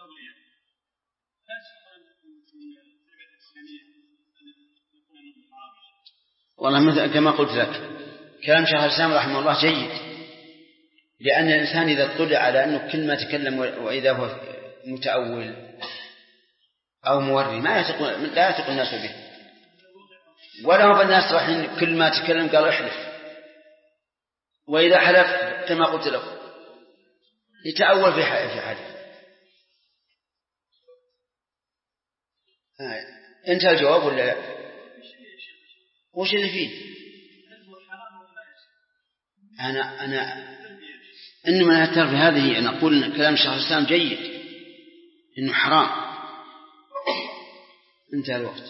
والله مثل كما قلت لك كلام شيخ الإسلام رحمه الله جيد، لأن الإنسان إذا اطلع على أنه كل ما تكلم وإذا هو متأول أو موري لا يثق الناس به، ولا هو الناس راح كل ما تكلم قالوا احلف، وإذا حلف كما قلت لكم يتأول في حلف. انتهى الجواب ولا لا؟ وش اللي فيه؟ أنا إنما أعترف هذه، أنا أقول إن كلام شيخ الإسلام جيد إنه حرام. انتهى الوقت.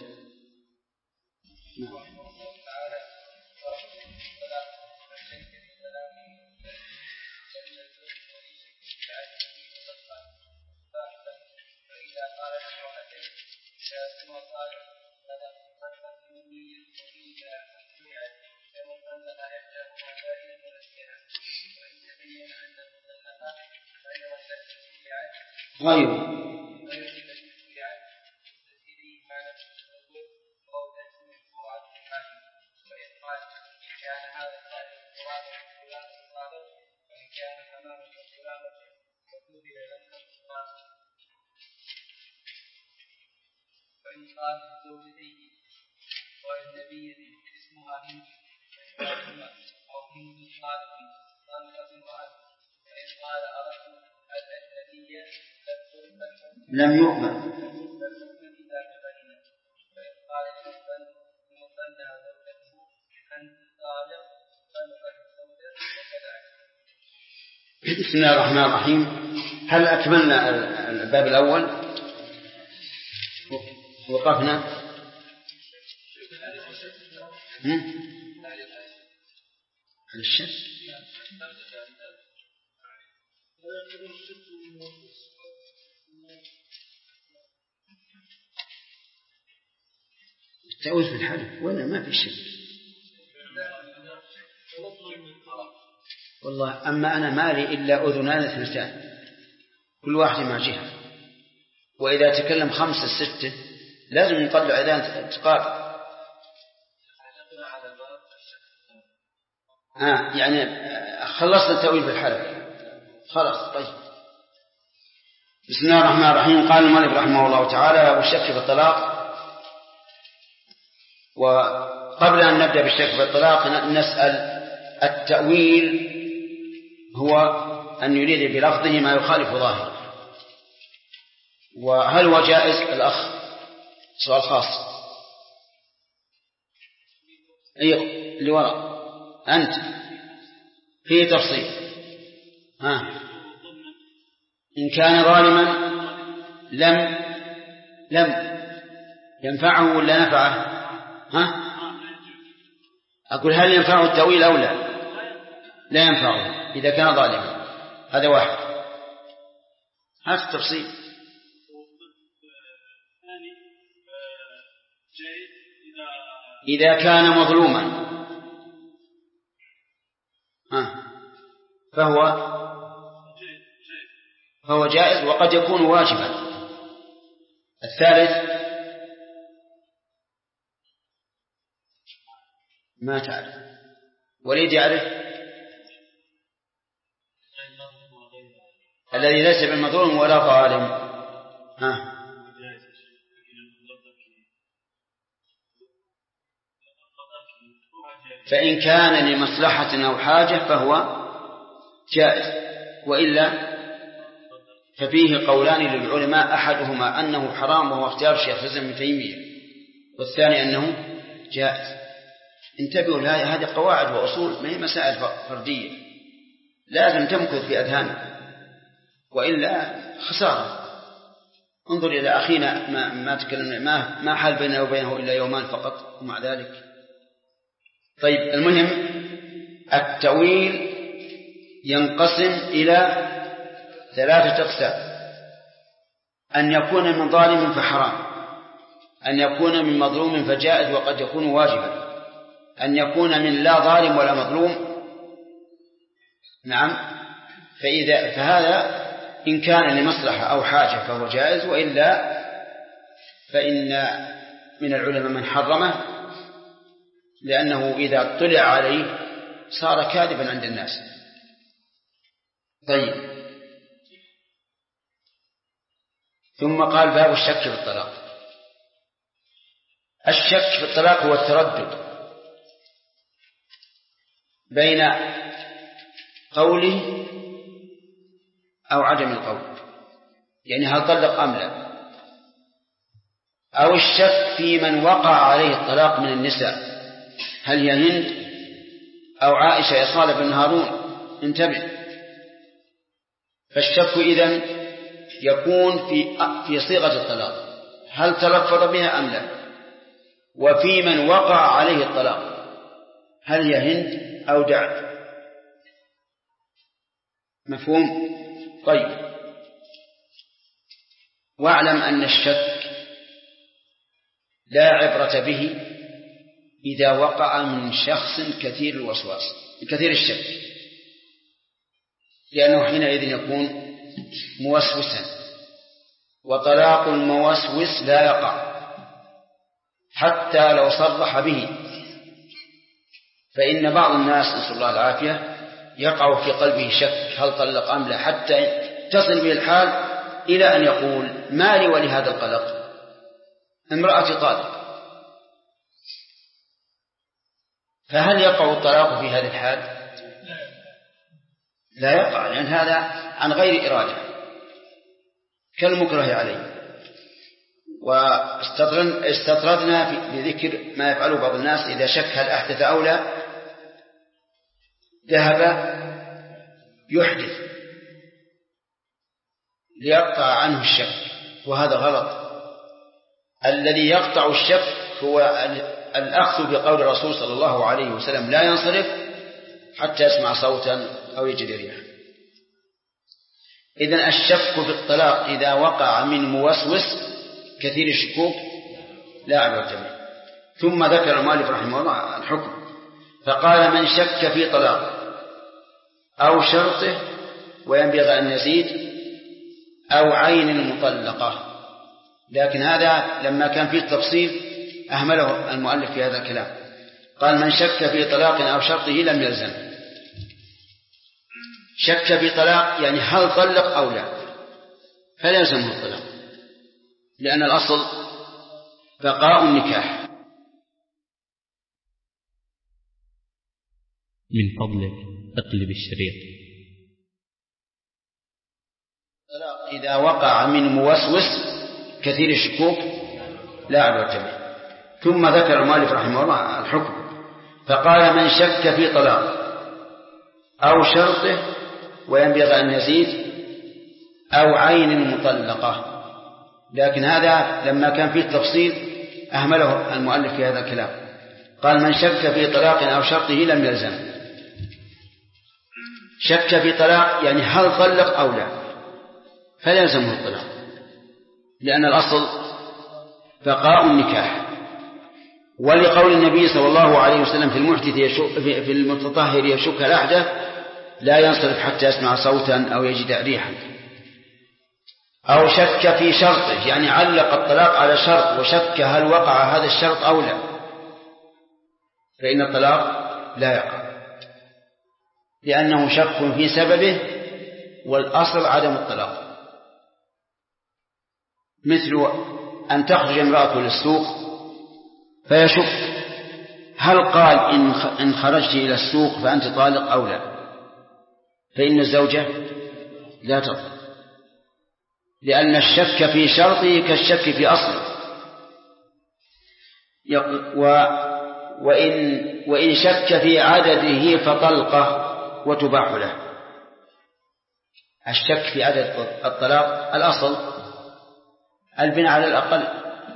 غير وإن قال زوجتيه والنبي اسمها هند أو هند صادق صادقة امرأة، وإن قال أردت الأجنبية لم يقبل. إذا كبرنا، وإن قال المثنى زوجته أنت صادق صدقة زوجة وكذلك. بسم الله الرحمن الرحيم. هل أكملنا الباب الأول؟ وقفنا على الشك. التأويل في الحلف ولا ما في شك؟ والله أما أنا مالي إلا أذنان اثنتان كل واحد مع جهة، وإذا تكلم 5 6 لازم نطلع أذان تقارب. يعني خلصنا التأويل في الحلف خلاص. طيب بسم الله الرحمن الرحيم. قال المؤلف رحمه الله تعالى والشك في الطلاق. وقبل أن نبدأ بالشك في الطلاق نسأل التأويل هو أن يريد بلفظه ما يخالف ظاهره، وهل هو جائز؟ الأخ سؤال خاص. اللي وراء أنت فيه تفصيل. إن كان ظالما لم ينفعه ولا نفعه؟ أقول هل ينفعه التأويل أو لا ينفعه إذا كان ظالما؟ هذا واحد. هذا التفصيل. إذا كان مظلوما فهو جائز وقد يكون واجبا. الثالث ما تعرف، وليد يعرف الذي ليس بالمظلوم ولا ظالم. فإن كان لمصلحة أو حاجة فهو جائز، وإلا ففيه قولان للعلماء، أحدهما أنه حرام وهو اختيار شيخ الإسلام ابن تيمية، والثاني أنه جائز. انتبهوا لهذه، هذه قواعد وأصول، ما هي مسائل فردية، لازم تمكث في أذهاننا وإلا خسارة. انظر إلى أخينا ما تكلمنا، ما حال بيننا وبينه إلا يومان فقط ومع ذلك. طيب المهم التأويل ينقسم إلى 3 أقسام: أن يكون من ظالم فحرام، أن يكون من مظلوم فجائز وقد يكون واجبا، أن يكون من لا ظالم ولا مظلوم. نعم. فهذا إن كان لمصلحة أو حاجة فهو جائز، وإلا فإن من العلماء من حرمه، لأنه إذا اطلع عليه صار كاذبا عند الناس. طيب، ثم قال باب الشك في الطلاق. الشك في الطلاق هو التردد بين قوله أو عدم القول، يعني هل طلق أم لا، أو الشك في من وقع عليه الطلاق من النساء، هل هي هند أو عائشة يا صالح بن هارون، انتبه. فالشك إذن يكون في صيغة الطلاق، هل تلفظ بها أم لا، وفي من وقع عليه الطلاق، هل هي هند أو دعت. مفهوم؟ طيب، واعلم أن الشك لا عبرة به إذا وقع من شخص كثير الوسواس كثير الشك، لأنه حينئذ يكون موسوسا، وطلاق الموسوس لا يقع حتى لو صرح به. فإن بعض الناس نسأل الله العافية يقع في قلبه شك هل طلق أم لا، حتى تصل به الحال إلى أن يقول ما لي ولهذا القلق، امرأتي طالق. فهل يقع الطلاق في هذه الحال؟ لا يقع، لأن هذا عن غير إرادة كالمكره عليه. واستطردنا بذكر ما يفعله بعض الناس إذا شك هل أحدث أو لا، ذهب يحدث ليقطع عنه الشك، وهذا غلط. الذي يقطع الشك هو الأخذ بقول الرسول صلى الله عليه وسلم لا ينصرف حتى يسمع صوتا أو يجد ريحا. إذن الشك في الطلاق إذا وقع من موسوس كثير الشكوك لا عبرة به. ثم ذكر المؤلف رحمه الله الحكم، فقال من شك في طلاق أو شرطه وينبغي أن يزيد أو عين المطلقة. لكن هذا لما كان فيه التفصيل أهمله المؤلف في هذا الكلام، قال من شك في طلاق أو شرطه لم يلزم. شك في طلاق يعني هل طلق أو لا، فلا يلزمه الطلاق، لأن الأصل بقاء النكاح. من فضلك اقلب الشريط. إذا وقع من موسوس كثير الشكوك لا عبرة به. ثم ذكر المؤلف رحمه الله الحكم، فقال من شك في طلاق أو شرطه وينبغي أن يزيد أو عين المطلقة. لكن هذا لما كان فيه التفصيل أهمله المؤلف في هذا الكلام، قال من شك في طلاق أو شرطه لم يلزم. شك في طلاق يعني هل طلق أو لا، فلا يلزمه الطلاق، لأن الأصل بقاء النكاح. ولقول النبي صلى الله عليه وسلم في المحدث في المتطهر يشك الأحدث لا ينصرف حتى يسمع صوتا أو يجد ريحا. أو شك في شرطه يعني علق الطلاق على شرط وشك هل وقع هذا الشرط أو لا، فإن الطلاق لا يقع، لأنه شك في سببه والأصل عدم الطلاق. مثل أن تخرج امرأة للسوق فيشك هل قال إن خرجت إلى السوق فأنت طالق أو لا، فإن الزوجة لا تطلق، لأن الشك في شرطه كالشك في أصله. وإن شك في عدده فطلقه وتباح له. الشك في عدد الطلاق الأصل البناء على الأقل،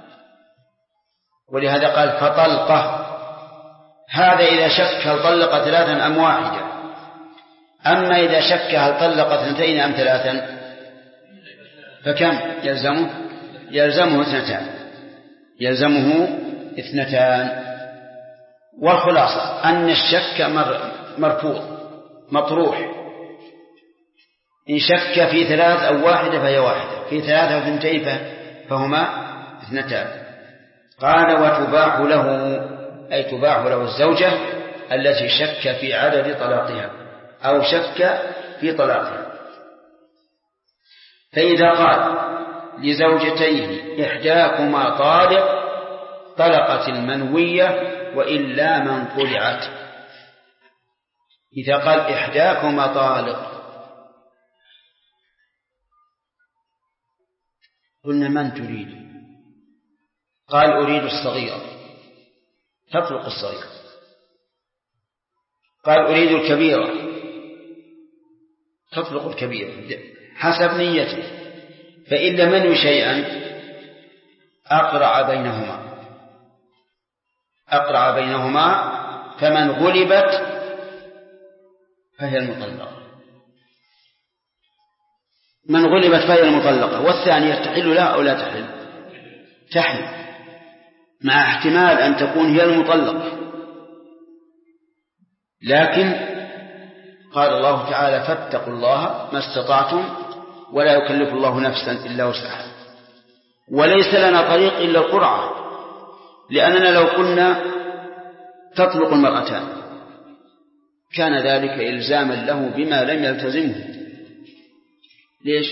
ولهذا قال فطلقه. هذا إذا شك هل طلق 3 أم 1. أما إذا شك هل طلق 2 أم 3 فكم يلزمه 2. والخلاصة أن الشك مرفوض مطروح. إن شك في 3 أو 1 فهي 1، في 3 أو 2 فهما 2. قال وتباح له، أي تباح له الزوجة التي شك في عدد طلاقها أو شك في طلاقها. فإذا قال لزوجتيه إحداكما طالق طلقت المنوية وإلا من طلعت. إذا قال إحداكما طالق قلنا من تريد؟ قال أريد الصغيرة تطلق الصغيرة. قال أريد الكبيرة تطلق الكبيرة حسب نيته. فإن لم ينوي شيئا أقرع بينهما فمن غلبت فهي المطلقة. من غلبت فهي المطلقة. والثانية تحل لها أو لا تحل؟ تحل، مع احتمال أن تكون هي المطلقة. لكن قال الله تعالى فاتقوا الله ما استطعتم ولا يكلف الله نفسا إلا وسعها. وليس لنا طريق إلا القرعة، لأننا لو قلنا تطلق المرأتان كان ذلك إلزاما له بما لم يلتزمه. ليش؟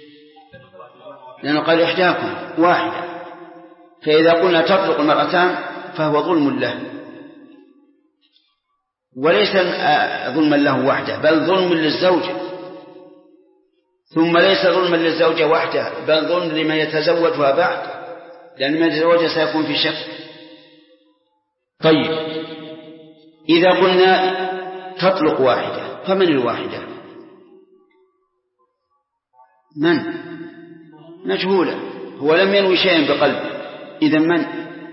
لأنه قال إحداكم واحدة، فإذا قلنا تطلق المرأتان فهو ظلم له، وليس ظلما له وحده بل ظلم للزوجة، ثم ليس ظلما للزوجة وحده بل ظلم لمن يتزوجها بعد، لأن من يتزوجها سيكون في شك. طيب إذا قلنا تطلق واحدة فمن الواحدة؟ من؟ مجهولة، هو لم ينوي شيئا بقلبه، إذا من؟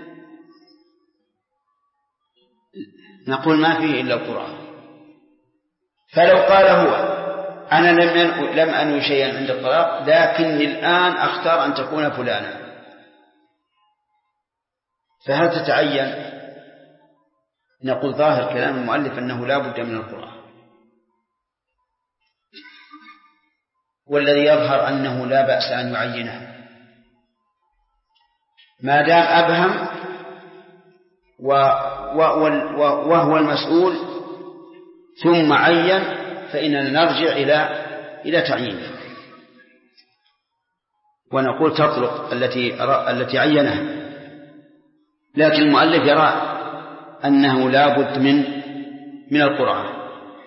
نقول ما فيه إلا القرآن. فلو قال هو أنا لم أنوي شيئا عند الطلاق لكني الآن أختار أن تكون فلانا، فهل تتعين؟ نقول ظاهر كلام المؤلف أنه لا بد من القرآن، والذي يظهر أنه لا بأس أن يعينه ما دام أبهم وهو المسؤول ثم عين، فإننا نرجع إلى تعيينه ونقول تطلق التي عينها. لكن المؤلف يرى أنه لا بد من القرآن.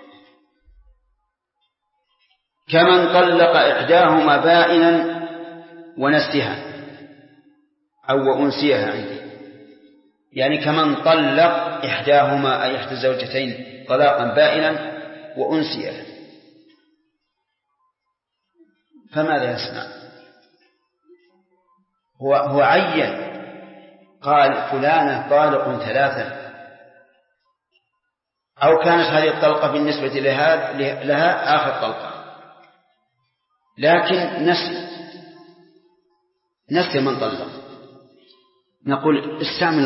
كمن طلق إحداهما بائنا ونسيها أو وأنسيها عندي، يعني كمن طلق إحداهما أي إحدى الزوجتين طلاقا بائنا وأنسيها، فماذا يصنع؟ هو عين قال فلانة طالق ثلاثة، أو كانت هذه الطلقة بالنسبة لها آخر طلقة، لكن نسي من طلق. نقول استعمل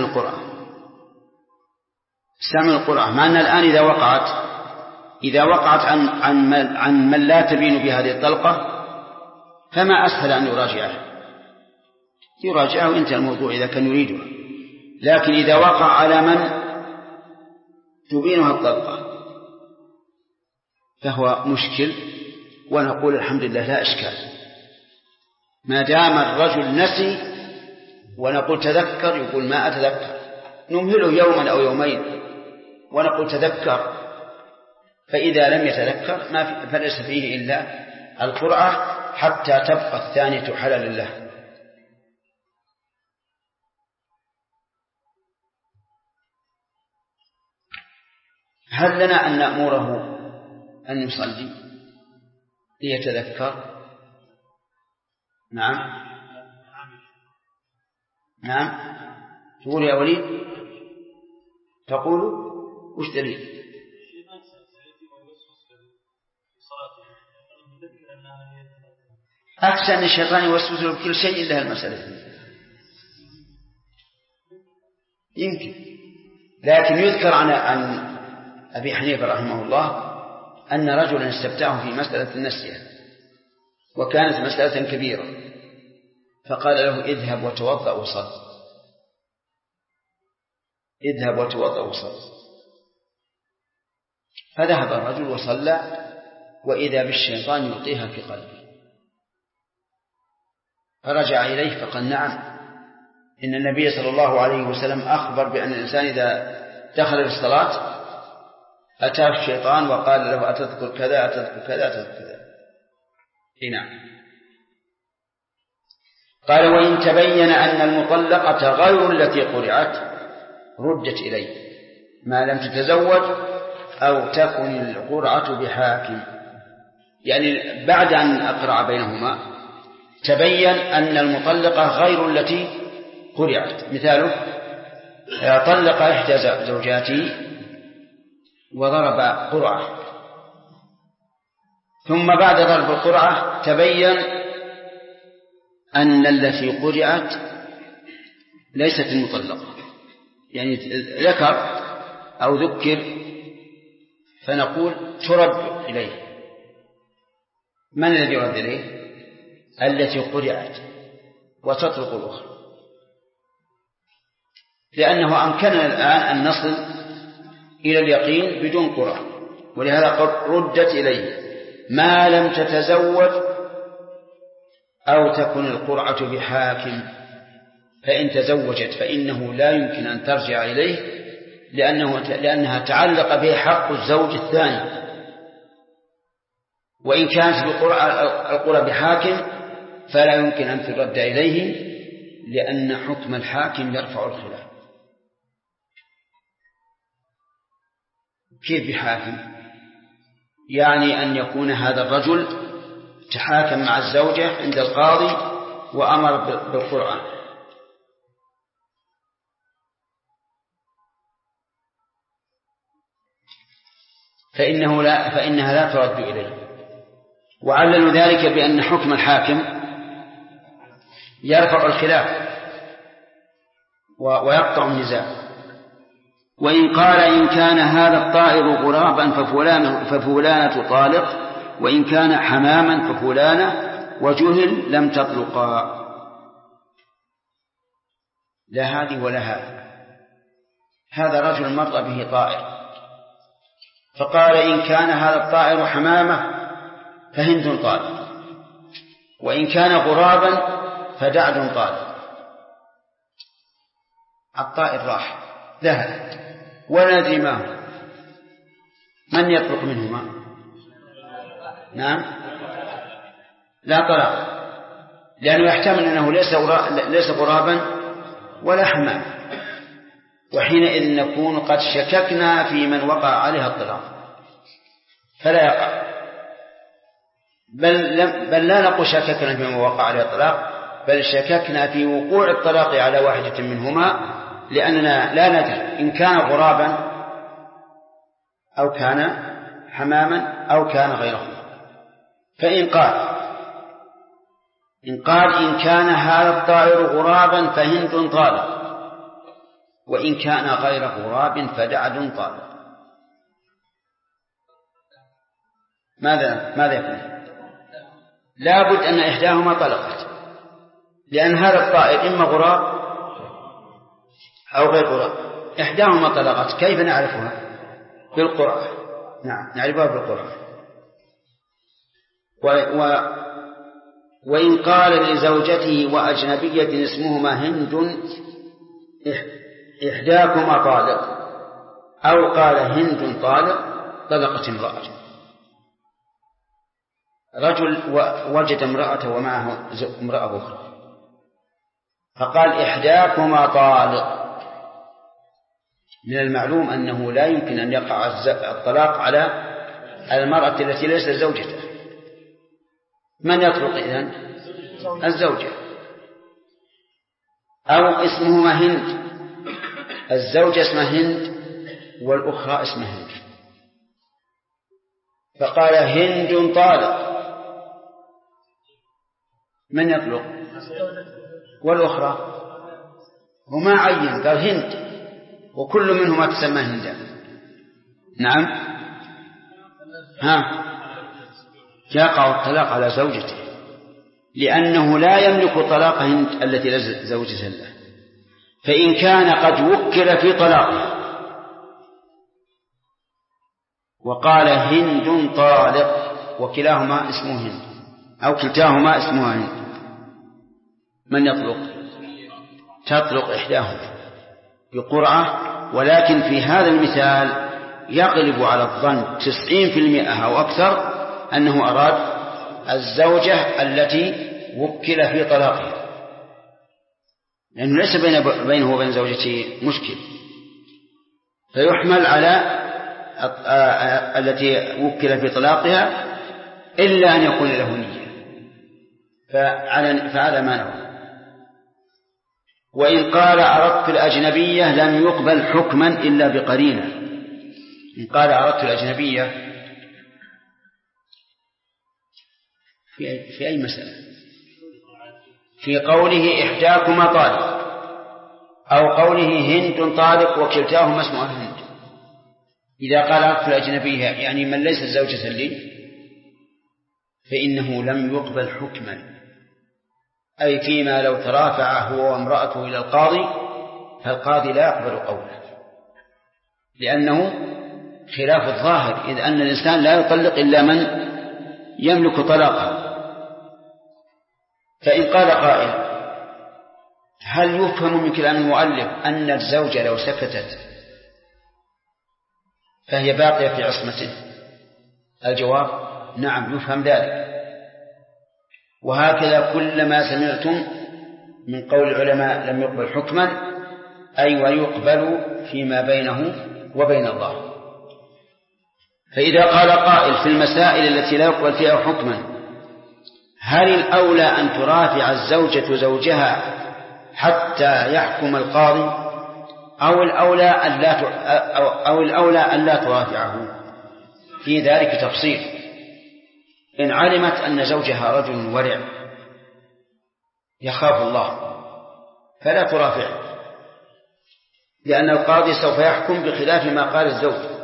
القرآن، مع أن الآن إذا وقعت عن من لا تبين بهذه الطلقة فما أسهل أن يراجعه وانتهى الموضوع إذا كان يريده. لكن إذا وقع على من تبينها الطلقة فهو مشكل، ونقول الحمد لله لا إشكال ما دام الرجل نسي، ونقول تذكر يقول ما أتذكر، نمهله يوما أو يومين ونقول تذكر، فإذا لم يتذكر فليس فيه إلا القرعة حتى تبقى الثانية حلالا له. هل لنا أن نأمره أن يصلي ليتذكر؟ نعم تقول يا وليد، تقول وش دليل؟ أكثر أن الشيطان يوسوس له بكل شيء إلا المسألة يمكن. لكن يذكر عن أبي حنيفة رحمه الله أن رجلا استفتاه في مسألة النسية وكانت مسألة كبيرة، فقال له اذهب وتوضأ وصل، اذهب وتوضأ وصل. فذهب الرجل وصلى، وإذا بالشيطان يلقيها في قلبه، فرجع إليه فقال: نعم، إن النبي صلى الله عليه وسلم أخبر بأن الإنسان إذا دخل في الصلاة أتاه الشيطان وقال له: أتذكر كذا أتذكر كذا أتذكر كذا. نعم. قال: وإن تبين أن المطلقة غير التي قرعت ردت إليه ما لم تتزوج أو تكن القرعة بحاكم. يعني بعد أن أقرع بينهما تبين أن المطلقة غير التي قرعت. مثاله: طلق إحدى زوجاته وضرب قرعة، ثم بعد ضرب القرعة تبين أن التي قرعت ليست المطلقة، يعني ذكر أو ذكر، فنقول ترد إليه. من الذي يرد إليه؟ التي قرعت، وتطلق الأخرى، لأنه أمكننا الآن أن نصل إلى اليقين بدون قرعة، ولهذا ردت إليه ما لم تتزوج أو تكن القرعة بحاكم. فإن تزوجت فإنه لا يمكن أن ترجع إليه، لأنها تعلق به حق الزوج الثاني. وإن كانت القرعة بحاكم فلا يمكن أن ترد إليه، لأن حكم الحاكم يرفع الخلاف. كيف بحاكم؟ يعني أن يكون هذا الرجل تحاكم مع الزوجة عند القاضي وأمر بالقرعة، فإنها لا ترد إليه. وعللوا ذلك بأن حكم الحاكم يرفع الخلاف ويقطع النزاع. وإن قال: إن كان هذا الطائر غرابا ففلانة طالق، وإن كان حماما ففلانة، وجهل لم تطلقا. لا هذه ولا هذه. هذا رجل مر به طائر فقال: إن كان هذا الطائر حمامة فهند طالق، وإن كان غرابا فدعد طالق. الطائر راح ذهب ولا ندري ما هو، من يطلق منهما؟ نعم، لا طلاق، لأنه يحتمل أنه ليس غرابا ولا حمام، وحينئذ نكون قد شككنا في من وقع عليها الطلاق فلا يقع. بل لا نقول شككنا في من وقع عليها الطلاق، بل شككنا في وقوع الطلاق على واحدة منهما، لأننا لا ندري إن كان غرابا أو كان حماما أو كان غيره. فإن قال إن كان هذا الطائر غرابا فهند طالق، وإن كان غير غراب فدعد طالق، ماذا يكون؟ لا بد أن إحداهما طلقت، لأن هذا الطائر إما غراب أو غير غراب، إحداهما طلقت. كيف نعرفها؟ بالقرعة. نعم، نعرفها بالقرعة. وإن قال لزوجته وأجنبية اسمهما هند إحداكما طالق، أو قال هند طالق، طلقت امرأة. رجل وجد امرأة ومعه امرأة أخرى فقال: إحداكما طالق. من المعلوم أنه لا يمكن أن يقع الطلاق على المرأة التي ليست زوجته. من يطلق إذن؟ الزوجة. أو اسمهما هند، الزوجة اسمها هند والأخرى اسمها هند، فقال: هند طالق. من يطلق؟ والأخرى وما عين، قال هند، وكل منهما تسمى هندا. نعم، يقع الطلاق على زوجته، لأنه لا يملك طلاق هند التي لا زوجة له، فإن كان قد وكل في طلاقه وقال هند طالق وكلاهما اسمه هند أو كلتاهما اسمها هند، من يطلق؟ تطلق إحداهما بقرعة، ولكن في هذا المثال يغلب على الظن 90% أو أكثر أنه أراد الزوجة التي وكل في طلاقها، لأنه ليس بينه وبين زوجته مشكل، فيحمل على التي وكل في طلاقها إلا أن يكون له نية، فعلى ما نوى. وإن قال أردت الأجنبية لم يقبل حكما إلا بقرينة. إن قال أردت الأجنبية في أي مسألة؟ في قوله إحداكما طالق، أو قوله هند طالق وكلتاهما اسمها هند. إذا قال أردت الأجنبية يعني من ليس زوجة لي، فإنه لم يقبل حكما، أي فيما لو ترافع هو وامرأته إلى القاضي فالقاضي لا يقبل قوله، لأنه خلاف الظاهر، إذ أن الإنسان لا يطلق إلا من يملك طلاقه. فإن قال قائل هل يفهم من كلام المؤلف أن الزوجة لو سكتت فهي باقية في عصمته؟ الجواب نعم يفهم ذلك. وهكذا كلما سمعتم من قول العلماء لم يقبل حكما أي ويقبل فيما بينه وبين الله. فإذا قال قائل في المسائل التي لا يقبل فيها حكما هل الأولى أن ترافع الزوجة زوجها حتى يحكم القاضي أو الأولى أن لا ترافعه؟ في ذلك تفصيل. إن علمت أن زوجها رجل ورع يخاف الله فلا ترافعه، لأن القاضي سوف يحكم بخلاف ما قال الزوج.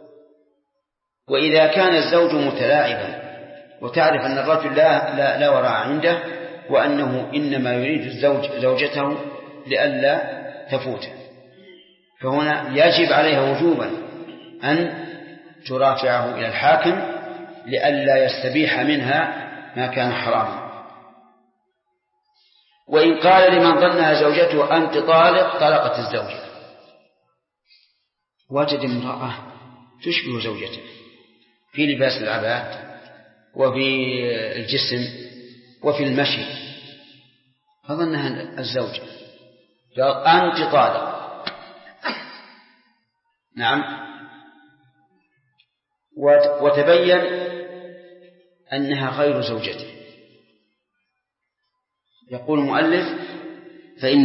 وإذا كان الزوج متلاعبا وتعرف أن الرجل لا وراء عنده وأنه إنما يريد زوجته لئلا تفوته، فهنا يجب عليها وجوبا أن ترافعه إلى الحاكم لئلا يستبيح منها ما كان حراما. وإن قال لمن ظنها زوجته أنت طالق طلقت الزوجة، وجد امرأة تشبه زوجته في لباس العباءة وفي الجسم وفي المشي، فظنها الزوجة قال أنت طالق. نعم. وتبين أنها غير زوجته، يقول المؤلف فإن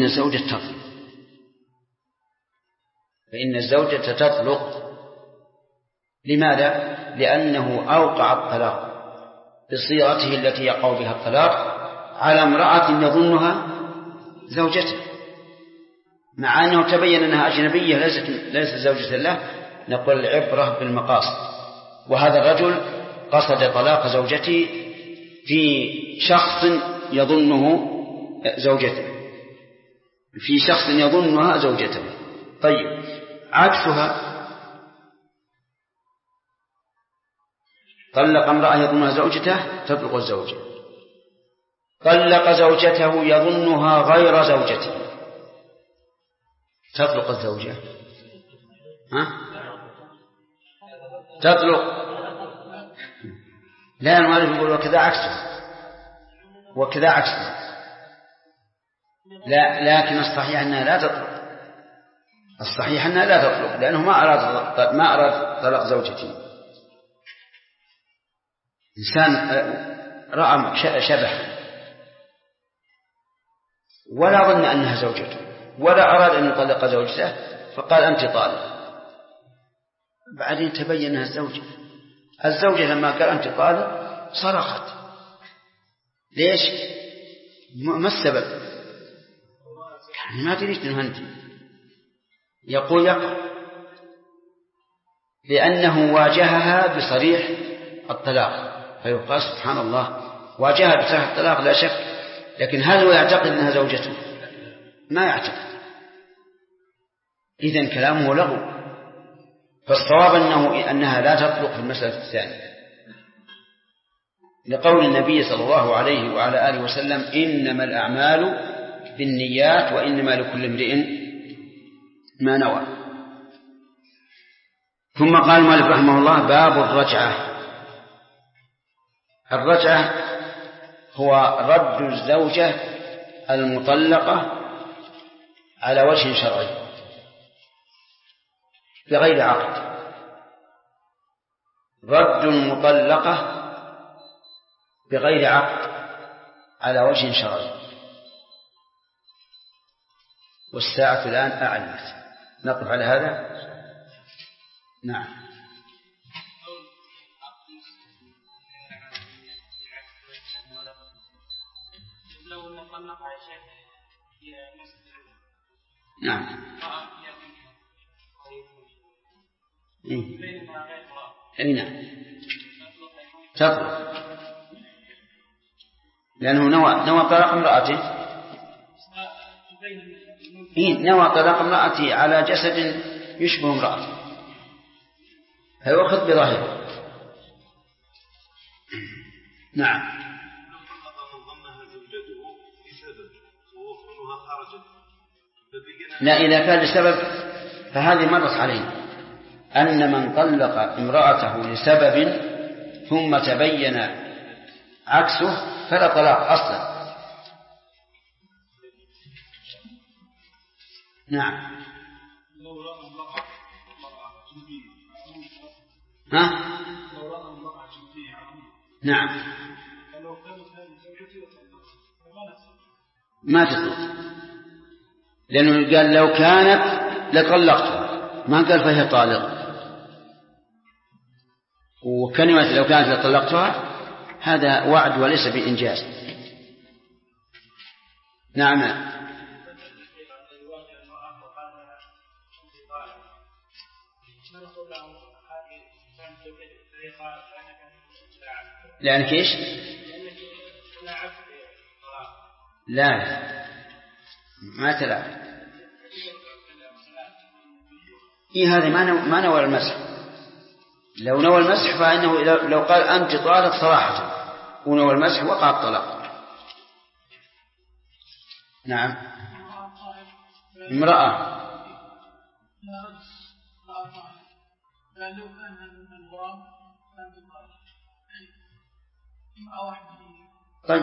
الزوجة تطلق. لماذا؟ لأنه أوقع الطلاق بصيغته التي يقع بها الطلاق على امرأة يظنها زوجته، مع أنه تبين أنها أجنبية ليست زوجة له. نقول العبرة بالمقاصد، وهذا الرجل قصد طلاق زوجته في شخص يظنه زوجته، في شخص يظنها زوجته. طيب عكسها طلق امرأة يظنها زوجته تطلق الزوجة، طلق زوجته يظنها غير زوجته تطلق الزوجة. تطلق. لا المؤلف يقول وكذا عكسه وكذا عكسه، لا، لكن الصحيح أنها لا تطلق. الصحيح أنها لا تطلق لأنه ما أراد طلاق زوجته. إنسان رأى شبه ولا ظن أنها زوجته ولا أراد أن يطلق زوجته فقال أنت طالق، بعدين تبين أنها الزوجة لما قال أنت طالق صرخت. ليش؟ ما السبب؟ يعني ما تريد أنه أنت. يقول يقع لأنه واجهها بصريح الطلاق، فيقال سبحان الله واجهها بصريح الطلاق لا شك، لكن هل هو يعتقد أنها زوجته؟ ما يعتقد. إذن كلامه لغو. فالصواب أنها لا تطلق في المسألة الثانية، لقول النبي صلى الله عليه وعلى آله وسلم: إنما الأعمال بالنيات وإنما لكل امرئ ما نوى. ثم قال المؤلف رحمه الله: باب الرجعة. الرجعة هو رد الزوجة المطلقة على وجه شرعي بغير عقد. رد المطلقة بغير عقد على وجه شرعي. والساعة الآن أعلمت. نقف على هذا. نعم. نعم. أي نعم تطلق، لأنه نوى طلاق امرأته. نوى طلاق امرأته على جسد يشبه امرأته فيؤخذ بظاهره. نعم. لا، إذا كان لسبب فهذه مرت علينا أن من طلق امرأته لسبب ثم تبين عكسه فلا طلاق أصلا. نعم. ها؟ نعم. ما تطلق، لأنه قال لو كانت لطلقتها، ما قال فهي طالق. وكلمة لو كانت لطلقتها هذا وعد وليس بإنجاز. نعم. لأنك إيش؟ لا، ما تلعب. هذا ما نوى المسح. لو نوى المسح فإنه لو قال أنت طالق صراحة ونوى المسح وقع الطلاق. نعم. امرأة طيب،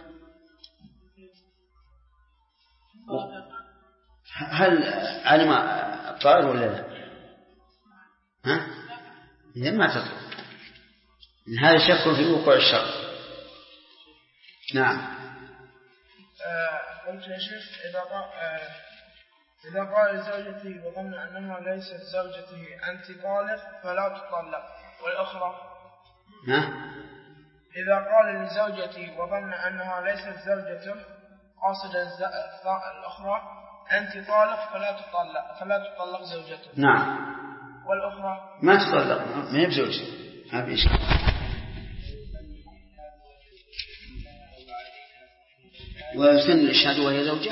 هل علم الطائر ولا لا؟ ها؟ إذن ما تطلق. هذا شك في وقوع الشر. نعم. قلت يا شيخ: إذا قال لزوجته وظن أنها ليست زوجته أنت طالق فلا تطلق، والأخرى؟ ها؟ إذا قال لزوجتي وظن أنها ليست زوجته قاصدا الأخرى أنت طالق فلا تطلق زوجته. نعم. والأخرى ما تطلق، ما هي بزوجته. ما في إشكال. ويسن الإشهاد وهي زوجة.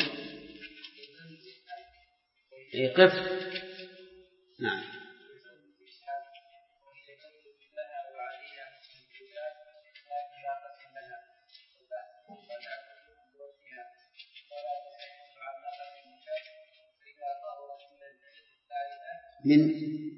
قف. نعم. من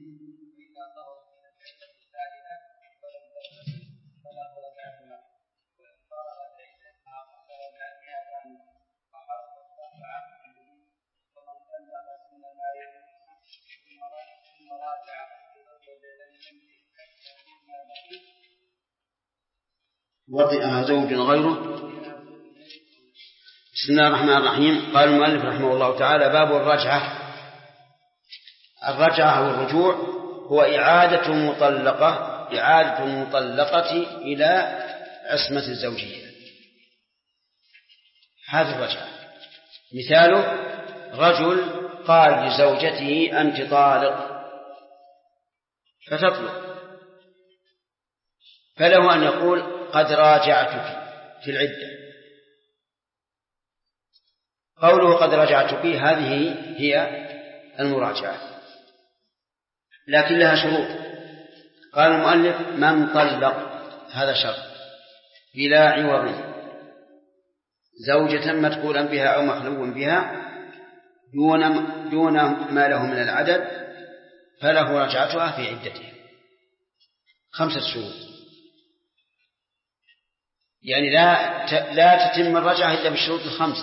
وطئها زوج غيره. بسم الله الرحمن الرحيم. قال المؤلف رحمه الله تعالى: باب الرجعة. الرجعة أو الرجوع هو إعادة المطلقة إلى عصمة الزوجية. هذا الرجعة. مثاله: رجل قال لزوجته أنت طالق فتطلق، فله أن يقول قد راجعتك في العدة. قوله قد راجعتك هذه هي المراجعة، لكن لها شروط. قال المؤلف: من طلق، هذا شرط، بلا عوض زوجة مدخولا بها أو مخلو بها دون ما له من العدد فله رجعتها في عدتها. 5 شروط، يعني لا تتم الرجعة إلا بالشروط 5: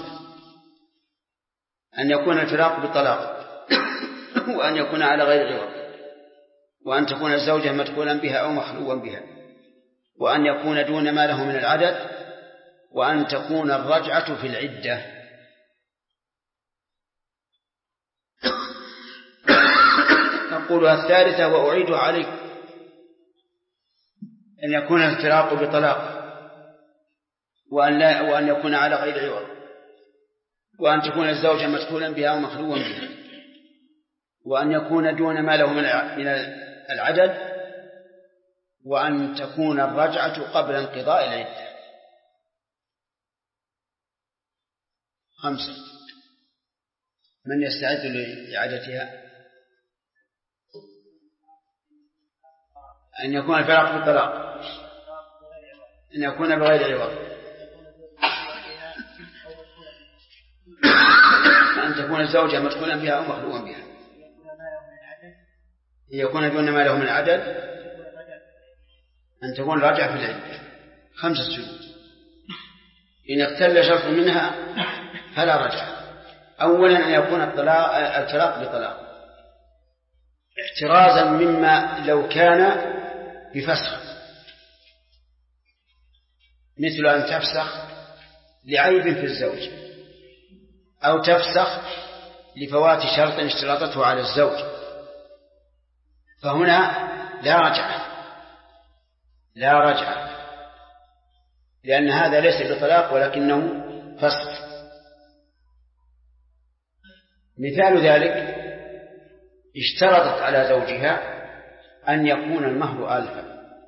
أن يكون الفراق بطلاق، وأن يكون على غير عوض، وأن تكون الزوجة مدخولا بها أو مخلوا بها، وأن يكون دون ما له من العدد، وأن تكون الرجعة في العدة. نقولها الثالثة وأعيدها عليك: أن يكون الفراق بطلاق، وأن يكون على غير عوض، وأن تكون الزوجة مدخولا بها أو مخلوا بها، وأن يكون دون ما له من العدد، وأن تكون الرجعة قبل انقضاء العدة. 5. من يستعد لإعادتها؟ أن يكون الفراق بالطلاق، أن يكون بغير عوض، أن تكون الزوجة مدخولا بها أو مخلوقا بها، أن يكون دون ما له من العدد، أن تكون راجعة في العدة. 5 شروط. إن اختل شرط منها فلا رجعة. أولا أن يكون الطلاق بطلاق، احترازا مما لو كان بفسخ، مثل أن تفسخ لعيب في الزوج، أو تفسخ لفوات شرط اشتراطته على الزوج، فهنا لا رجعة، لأن هذا ليس بطلاق ولكنه فسخ. مثال ذلك: اشترطت على زوجها أن يكون المهر 1000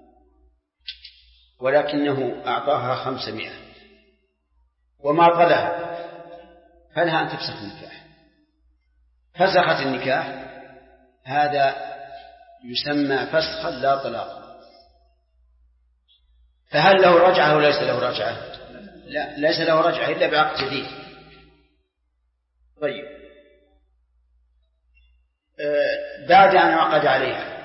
ولكنه أعطاها 500 وما طلها، فلها أن تفسخ النكاح. فسخت النكاح، هذا يسمى فسخا لا طلاق. فهل له رجعة أو ليس له رجعة؟ لا، ليس له رجعة إلا بعقد جديد. طيب، بعد أن عقد عليها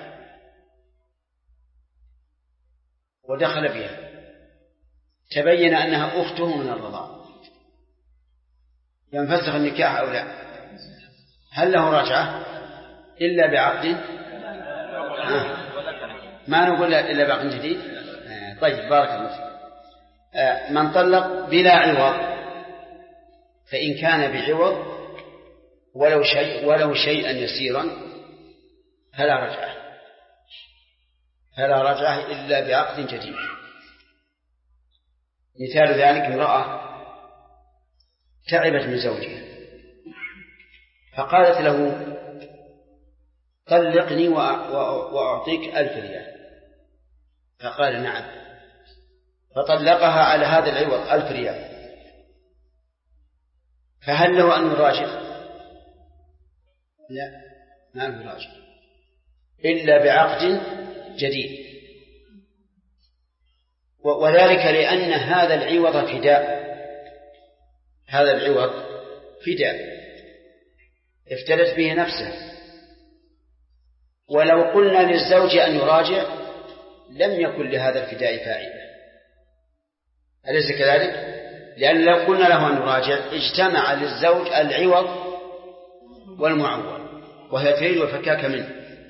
ودخل بها تبين أنها أخته من الرضاعة، ينفسخ النكاح أو لا؟ هل له رجعة إلا بعقد؟ ما نقول إلا بعقد جديد. طيب، بارك الله فيك. من طلق بلا عوض، فإن كان بعوض ولو شيئا يسيرا فلا رجعة إلا بعقد جديد. مثال ذلك: امرأة تعبت من زوجها فقالت له: طلقني وأعطيك 1000 ريال، فقال: نعم، فطلقها على هذا العوض 1000 ريال، فهل له أن يراجع؟ لا، ما له راجع إلا بعقد جديد، وذلك لأن هذا العوض فداء افتدت به نفسه، ولو قلنا للزوج أن يراجع لم يكن لهذا الفداء فائدة، أليس كذلك؟ لأن لو قلنا له أن يراجع اجتمع للزوج العوض والمعوض، وهي تريد الفكاك منه.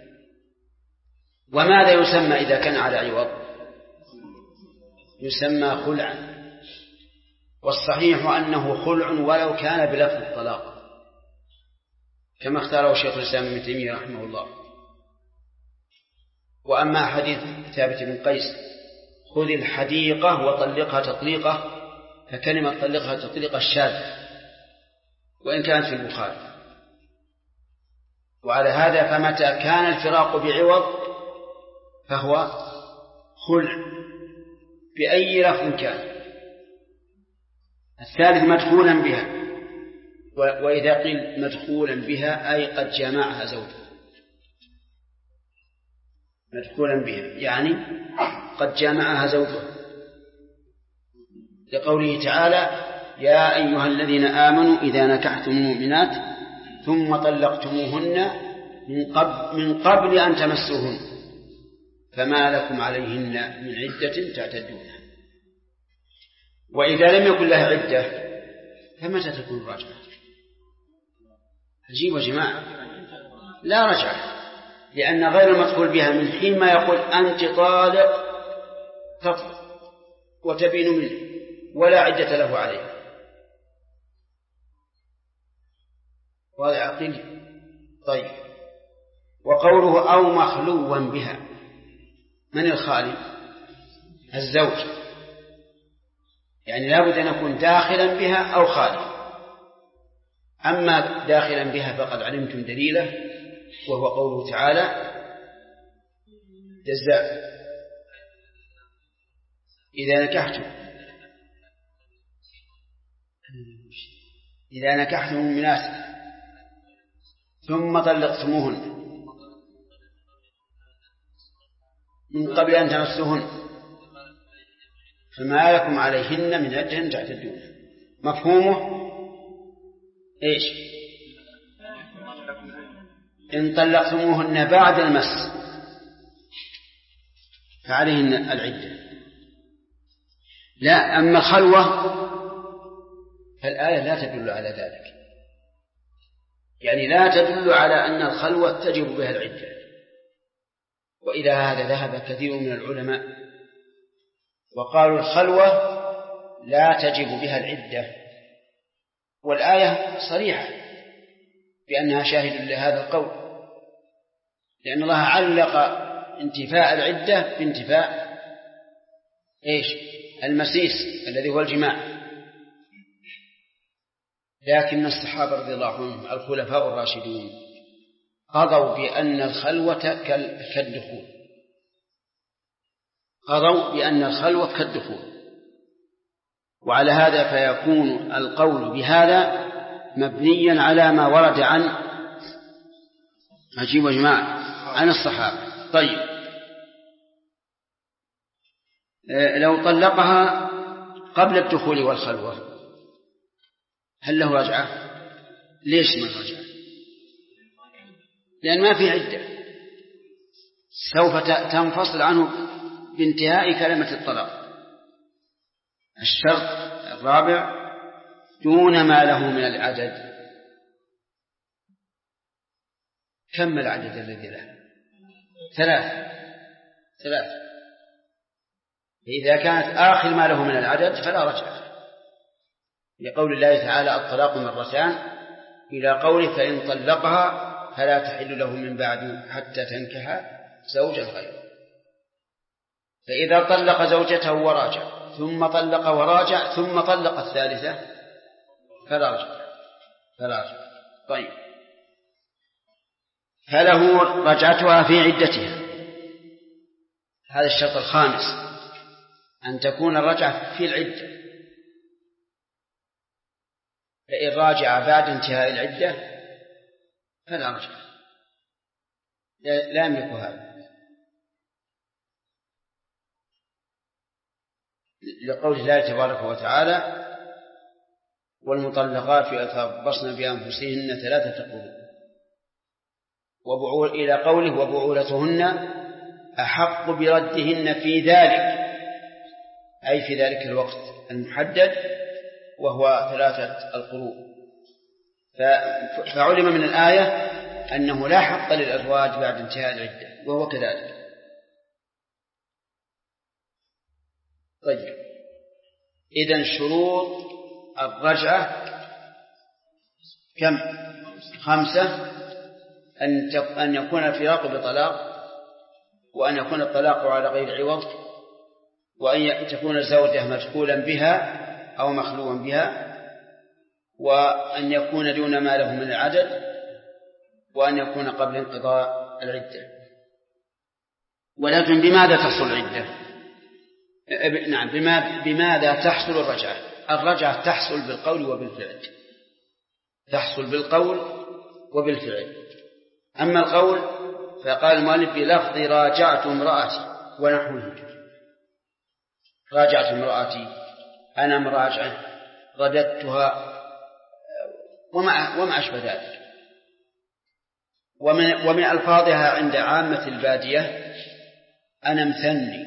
وماذا يسمى إذا كان على عوض؟ يسمى خلعا، والصحيح أنه خلع ولو كان بلفظ الطلاق، كما اختاره شيخ الإسلام ابن تيمية رحمه الله. وأما حديث ثابت بن قيس: خذ الحديقة وطلقها تطليقة، فكلمة طلقها تطليقة الشاذة وإن كانت في البخاري. وعلى هذا فمتى كان الفراق بعوض فهو خلع بأي لفظ كان. الثالث: مدخولا بها، وإذا قيل مدخولا بها أي قد جمعها زوجها، مدخولا بها يعني قد جمعها زوجها، لقوله تعالى: يا أيها الذين آمنوا إذا نكحتم المؤمنات ثم طلقتموهن من قبل أن تمسوهن فما لكم عليهن من عدة تعتدونها. وإذا لم يكن لها عدة فمتى تكون الرجعة؟ عجيب يا جماعة، لا رجعة، لأن غير المدخول بها من حين ما يقول أنت طالق تطلق وتبين منه ولا عدة له عليه. وهذا عقيل. طيب، وقوله أو مخلوا بها، من الخالي؟ الزوج، يعني لابد أن يكون داخلا بها أو خالي. أما داخلا بها فقد علمتم دليله، وهو قوله تعالى: جزاء إذا نكحتم المؤمنات ثم طلقتموهن من قبل أن تمسوهن فما لكم عليهن من عدة تعتدون. مفهومه إيش؟ إن طلقتموهن بعد المس فعليهن العدة. لا، أما الخلوة فالآية لا تدل على ذلك، يعني لا تدل على أن الخلوة تجب بها العدة، وإلى هذا ذهب كثير من العلماء وقالوا الخلوة لا تجب بها العدة، والآية صريحة بأنها شاهد لهذا القول، لأن الله علق انتفاء العدة بانتفاء إيش؟ المسيس الذي هو الجماع. لكن الصحابة رضي الله عنهم الخلفاء الراشدون قضوا بأن الخلوة كالدخول، قضوا بأن الخلوة كالدخول، وعلى هذا فيكون القول بهذا مبنيا على ما ورد عن عجيب وجماعة عن الصحابة. طيب، لو طلقها قبل الدخول والخلوة هل له رجعة؟ ليش ما رجعة؟ لأن ما في عدة، سوف تنفصل عنه بانتهاء كلمة الطلاق. الشرط الرابع دون ما له من العدد. كم العدد الذي له؟ 3. إذا كانت آخر ما له من العدد فلا رجعة، لقول الله تعالى: الطلاق مرتان، إلى قوله: فإن طلقها فلا تحل له من بعد حتى تنكح زوجا غيره. فإذا طلق زوجته وراجع ثم طلق وراجع ثم طلق الثالثة فلا رجع. طيب، فله رجعتها في عدتها. هذا الشرط الخامس، أن تكون الرجعة في العدة. فإن راجع بعد انتهاء العدة فلا رجعة، لا يملك هذا، لقول الله تبارك وتعالى: والمطلقات يتربصن بأنفسهن 3 قروء، إلى قوله: وبعولتهن أحق بردهن في ذلك، أي في ذلك الوقت المحدد وهو 3 القروء. فعلم من الآية أنه لا حق للأزواج بعد انتهاء العدة، وهو كذلك. طيب، إذن شروط الرجعة كم؟ 5: أن يكون الفراق بطلاق، وأن يكون الطلاق على غير عوض، وأن تكون الزوجة مدخولا بها أو مخلوا بها، وأن يكون دون ما له من العدد، وأن يكون قبل انقضاء العدة. ولكن بماذا تحصل العدة؟ نعم، بماذا تحصل الرجعة؟ الرجعة تحصل بالقول وبالفعل. تحصل بالقول وبالفعل. أما القول فقال المؤلف بلفظ راجعت امرأتي ونحوه، راجعت امرأتي، أنا مراجعة، رددتها، وما أشبه ذلك. ومن ألفاظها عند عامة البادية أنا مثني،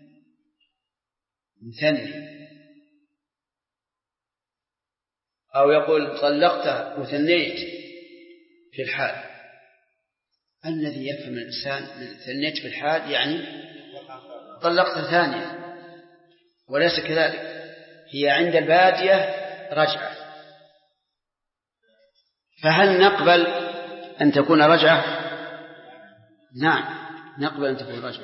أو يقول طلقت وثنيت في الحال. الذي يفهم الإنسان من ثنيت في الحال يعني طلقت ثانية، وليس كذلك. هي عند البادية رجعة. فهل نقبل أن تكون رجعة؟ نعم نقبل أن تكون رجعة،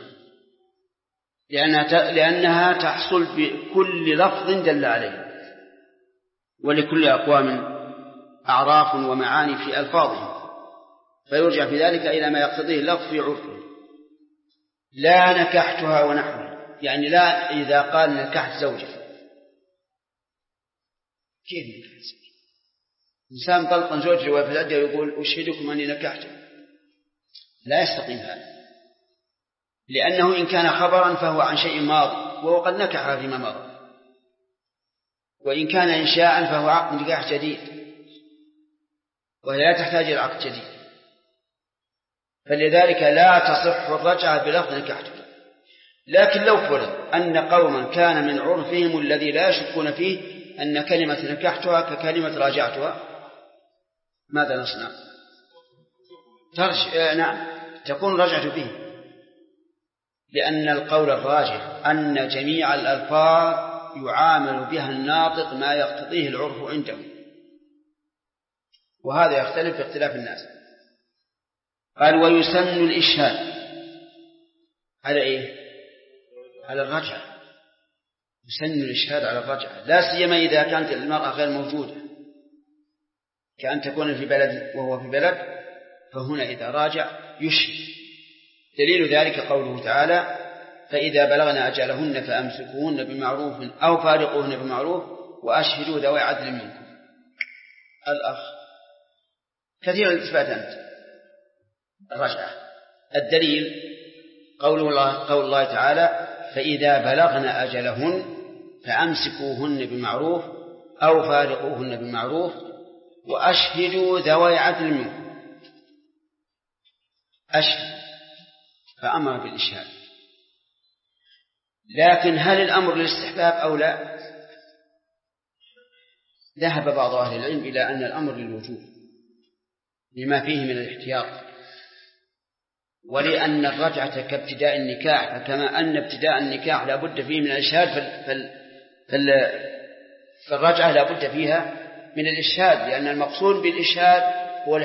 لأنها تحصل بكل لفظ دل عليه، ولكل أقوام أعراف ومعاني في ألفاظهم، فيرجع في ذلك إلى ما يقتضيه اللفظ في عرفه. لا نكحتها ونحوه، يعني لا إذا قال نكحت زوجة، كيف نكحت زوجة؟ إنسان طلقا زوجه وفي العدة يقول أشهدكم أني نكحته، لا يستقيم هذا، لأنه إن كان خبرا فهو عن شيء ماضي وهو قد نكحها فيما مضى، وإن كان إنشاء فهو عقد نكاح جديد وهي لا تحتاج إلى عقد جديد. فلذلك لا تصح الرجعة بلفظ نكحته. لكن لو فرض أن قوما كان من عرفهم الذي لا يشكون فيه أن كلمة نكحتها ككلمة راجعتها، ماذا نصنع؟ نعم تكون رجعت به، لأن القول الراجح أن جميع الألفاظ يعامل بها الناطق ما يقتضيه العرف عنده، وهذا يختلف باختلاف الناس. قال ويسن الإشهاد على إيه؟ على الرجعة. يسن الإشهاد على الرجعة، لا سيما إذا كانت المرأة غير موجودة، كأن تكون في بلد وهو في بلد، فهنا إذا راجع يشهد. دليل ذلك قوله تعالى فإذا بلغنا أجلهن فأمسكوهن بمعروف أو فارقوهن بمعروف وأشهدوا ذوي عدل منكم. الأخ كثير الإثبات أنت الرجعة. الدليل قول الله تعالى فإذا بلغنا أجلهن فأمسكوهن بمعروف أو فارقوهن بمعروف وأشهدوا ذوي عدل منكم. أشهد فأمر بالإشهاد، لكن هل الأمر للاستحباب أو لا؟ ذهب بعض أهل العلم إلى أن الأمر للوجوب لما فيه من الاحتياط، ولأن الرجعة كابتداء النكاح، فكما أن ابتداء النكاح لا بد فيه من الإشهاد فالرجعة لا بد فيها من الإشهاد، لأن المقصود بالإشهاد هو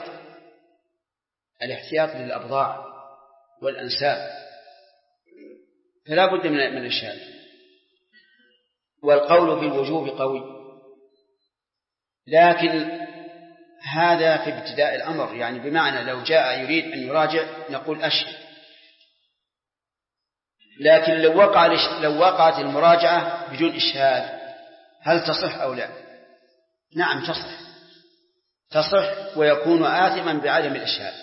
الاحتياط للأبضاع والأنساب، فلا بد من الإشهاد. والقول بالوجوب قوي، لكن هذا في ابتداء الأمر، يعني بمعنى لو جاء يريد أن يراجع نقول أشهد. لكن لو وقعت المراجعة بدون إشهاد هل تصح أو لا؟ نعم تصح ويكون آثما بعدم الإشهاد.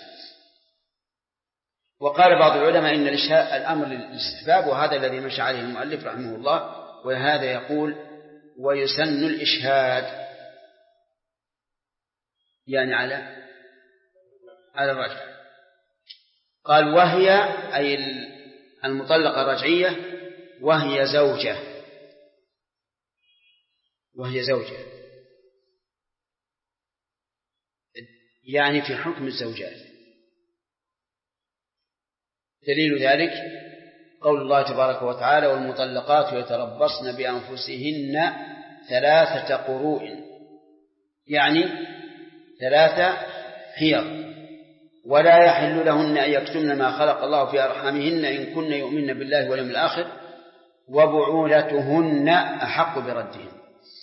وقال بعض العلماء إن الأمر للاستحباب، وهذا الذي مشى عليه المؤلف رحمه الله، وهذا يقول ويسن الإشهاد يعني على الرجل. قال وهي أي المطلقة الرجعية وهي زوجة يعني في حكم الزوجات. دليل ذلك قول الله تبارك وتعالى والمطلقات يتربصن بأنفسهن 3 قروء، يعني 3 حيض، ولا يحل لهن أن يكتمن ما خلق الله في أرحامهن إن كن يؤمن بالله واليوم الآخر وبعولتهن أحق بردهن.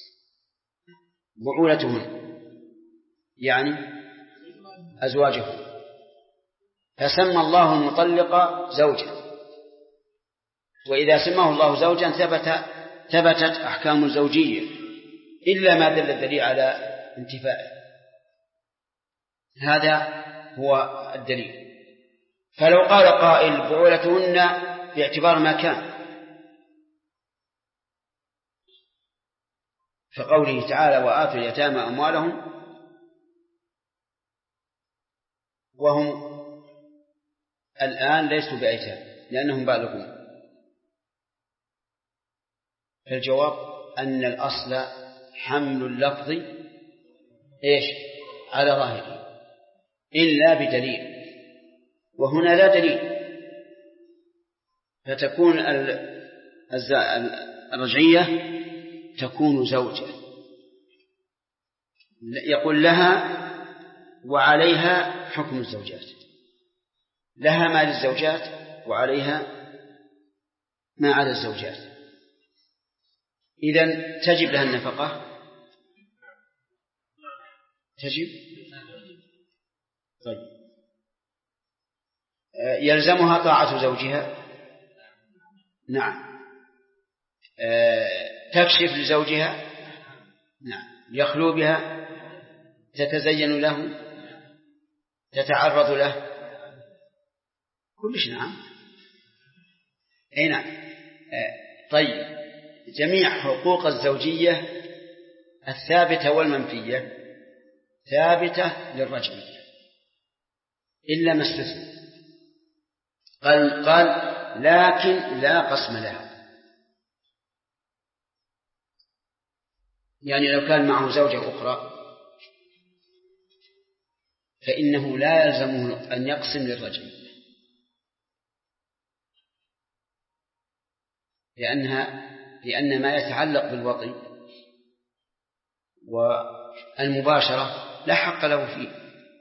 بعولتهن يعني أزواجهن، فسمى الله المطلقة زوجا، وإذا سماه الله زوجا ثبتت أحكام الزوجية إلا ما دل الدليل على انتفائه. هذا هو الدليل. فلو قال قائل بعولتهن باعتبار ما كان، فقوله تعالى وآتوا اليتامى أموالهم وهم الآن ليسوا بأيتام لأنهم بالغون، فالجواب أن الأصل حمل اللفظ على ظاهره إلا بدليل، وهنا لا دليل، فتكون الرجعية تكون زوجة، يقول لها وعليها حكم الزوجات، لها ما للزوجات وعليها ما على الزوجات، إذن تجب لها النفقة، تجب. طيب يلزمها طاعة زوجها، نعم. تكشف لزوجها، نعم. يخلو بها، تتزين له، تتعرض له، كلش نعم. أي نعم. طيب جميع حقوق الزوجية الثابتة والمنفية ثابتة للرجل إلا ما استثنى، قال لكن لا قسم لها، يعني لو كان معه زوجة أخرى فإنه لا يلزمه أن يقسم للرجل، لأن ما يتعلق بالوطي والمباشرة لا حق له فيه،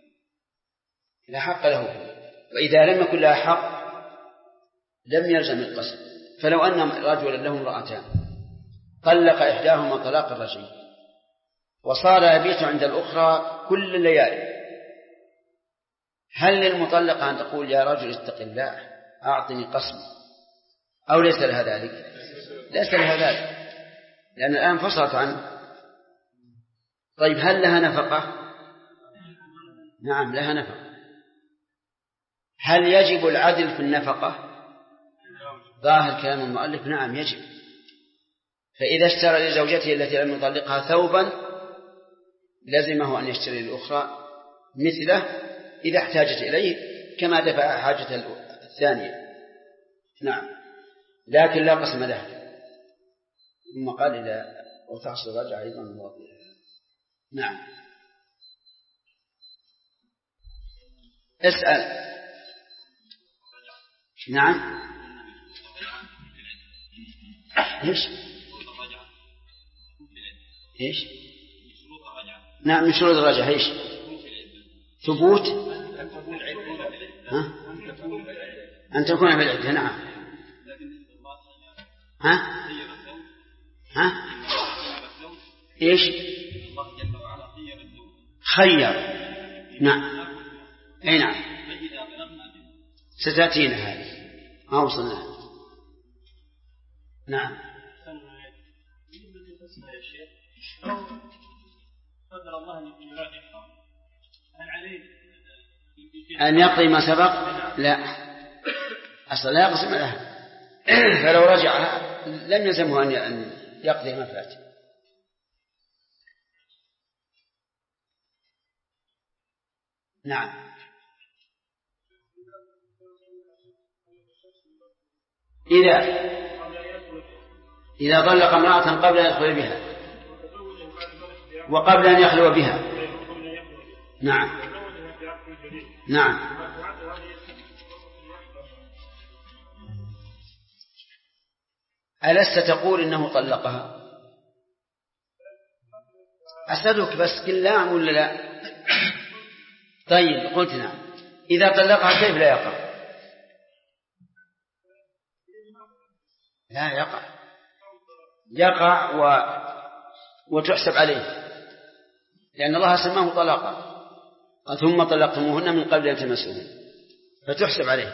وإذا لم يكن لها حق لم يلزم القسم. فلو أن رجلا له امرأتان طلق إحداهما طلاق الرجعي وصار يبيت عند الأخرى كل الليالي، هل للمطلقة أن تقول يا رجل اتق الله أعطني قسم، أو ليس لها ذلك؟ ليس لها ذلك، لأن الآن فصلت عنه. طيب هل لها نفقة؟ نعم لها نفقة. هل يجب العدل في النفقة؟ ظاهر كلام المؤلف نعم يجب. فإذا اشترى لزوجته التي لم يطلقها ثوبا لزمه أن يشتري للأخرى مثله إذا احتاجت إليه كما دفع حاجة الثانية، نعم، لكن لا قسم لها. ثم قال إذا وتحصل رجع أيضا مواطنها، نعم. اسأل. نعم. إيش؟ نعم من شروط الرجعة إيش؟ ثبوت أن تكون في العدة، نعم. إيش؟ خير، نعم. أي نعم ستأتينا هذه ما وصلنا، نعم. أن يقضي ما سبق؟ لا، أصلا لا يقسم لها، فلو رجعها لم يلزمه أن يقضي ما فات. نعم. إذا طلق امرأة قبل أن يدخل بها وقبل أن يخلو بها، نعم نعم. ألست تقول إنه طلقها؟ أسألك بس قل نعم ولا لا؟ طيب قلت نعم. إذا طلقها كيف لا يقع؟ لا يقع وتحسب عليه، لأن الله سماه طلاقا، ثم طلقتموهن من قبل أن تمسوهن، فتحسب عليه.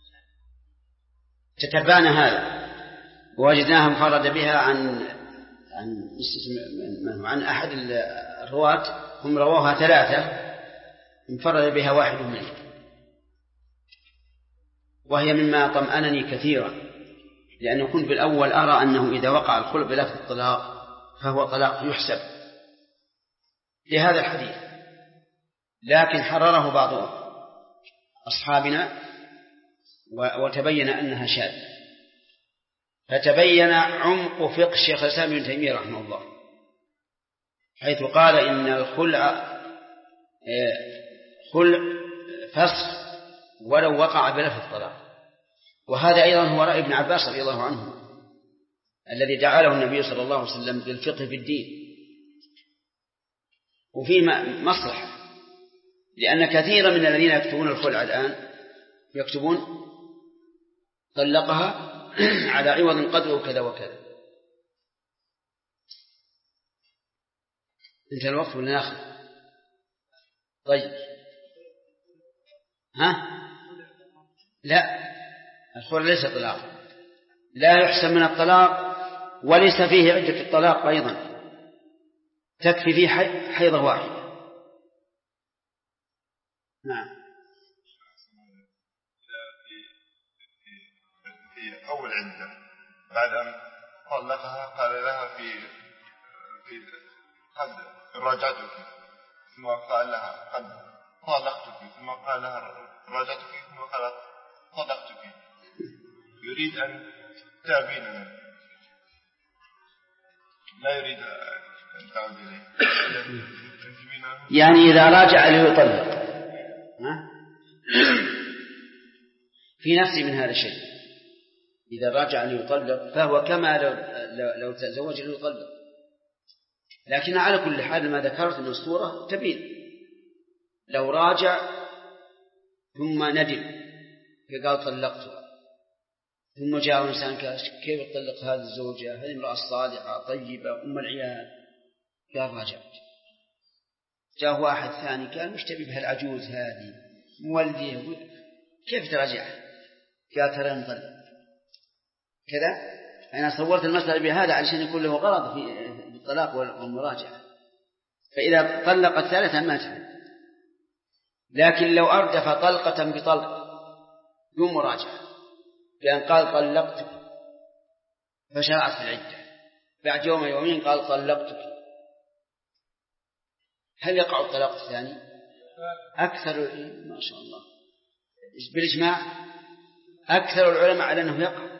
تتبعنا هذا ووجدناها مفرد بها عن عن أحد الرواة هم رواها 3 انفرد بها واحد منهم، وهي مما طمأنني كثيرا، لأنه كنت بالأول أرى أنه إذا وقع الخلع بلفظ الطلاق فهو طلاق يحسب لهذا الحديث، لكن حرره بعض أصحابنا وتبين أنها شاذة، فتبين عمق فقه الشيخ الإسلام ابن تيمية رحمه الله، حيث قال إن الخلع خلع فسخ ولو وقع بلفظ الطلاق. وهذا أيضا هو رأي ابن عباس رضي الله عنه الذي جعله النبي صلى الله عليه وسلم للفقه في الدين. وفيه مصلحة، لأن كثيرا من الذين يكتبون الخلع الآن يكتبون طلقها على عوض قدره كذا وكذا. انت الوقت ولا ناخذ؟ طيب لا، الخلع ليس طلاق، لا يحسب من الطلاق، وليس فيه عدة الطلاق أيضا، تكفي فيه حيضة واحدة. نعم. في أول عدة بعد أن طلقها قال لها في قد راجعتك، ثم قال لها قد طلقتك، ثم قال لها راجعتك، ثم قال طلقتك، يريد أن تابين، لا يريد أن تعود إليه، يعني إذا راجع ليطلق في نفسي من هذا الشيء، إذا راجع ليطلق فهو كما لو تزوج ليطلق، لكن على كل حال ما ذكرت من الصورة تبين. لو راجع ثم ندم فقال طلقتها، ثم جاء إنسان كيف تطلق هذه الزوجة، هذه امرأة صالحة طيبة أم العيال، قال راجعت. جاء واحد ثاني كان مشتبه بهالعجوز هذه مولديه، كيف تراجعها؟ قال ترى نطلق كذا. أنا صورت المسألة بهذا علشان يكون له غرض في الطلاق والمراجعة، فإذا طلق الثالثة ما تفعل. لكن لو أردف طلقة بطلق دون مراجعة، بأن قال طلقتك فشرعت في العدة، بعد يوم يومين قال طلقتك، هل يقع الطلاق الثاني؟ أكثر ما شاء الله بالإجماع أكثر العلماء على أنه يقع،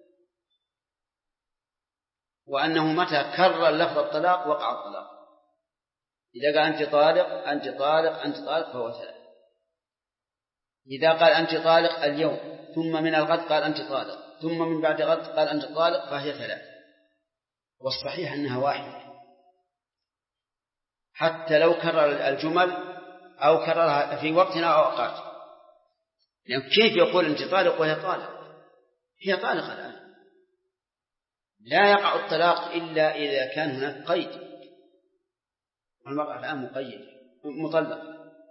وأنه متى كرر لفظ الطلاق وقع الطلاق. إذا قال أنت طالق أنت طالق أنت طالق فهو 3. إذا قال أنت طالق اليوم ثم من الغد قال أنت طالق ثم من بعد غد قال أنت طالق فهي 3. والصحيح أنها 1، حتى لو كرر الجمل أو كررها في وقتنا أو أوقات. يعني كيف يقول أنت طالق وهي طالق؟ هي طالقة الآن. لا يقع الطلاق إلا إذا كان هناك قيد، والمرأة الآن مقيد مطلق،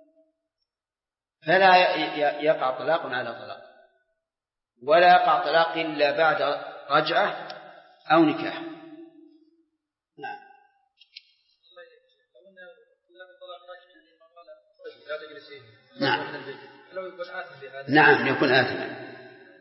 فلا يقع طلاق على طلاق، ولا يقع طلاق إلا بعد رجعة أو نكاح. نعم. نعم يكون آثما،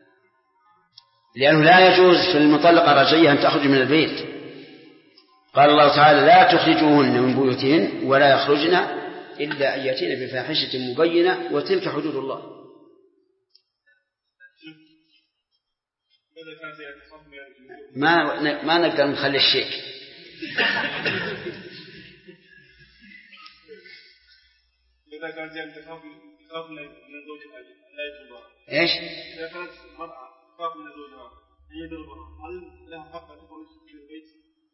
لأنه لا يجوز في المطلقة الرجعية أن تخرج من البيت. قال الله تعالى لا تخرجوهن من بيوتهن ولا يخرجن إلا أن يأتين بفاحشة مبينة وتلك حدود الله. ما نقدر نخلي الشيك. إذا كانت تخاف من زوجها لا يضرها. إيش؟ إذا كانت المرأة تخاف من زوجها لا يضرها، هل لها حق أن تخرج من البيت؟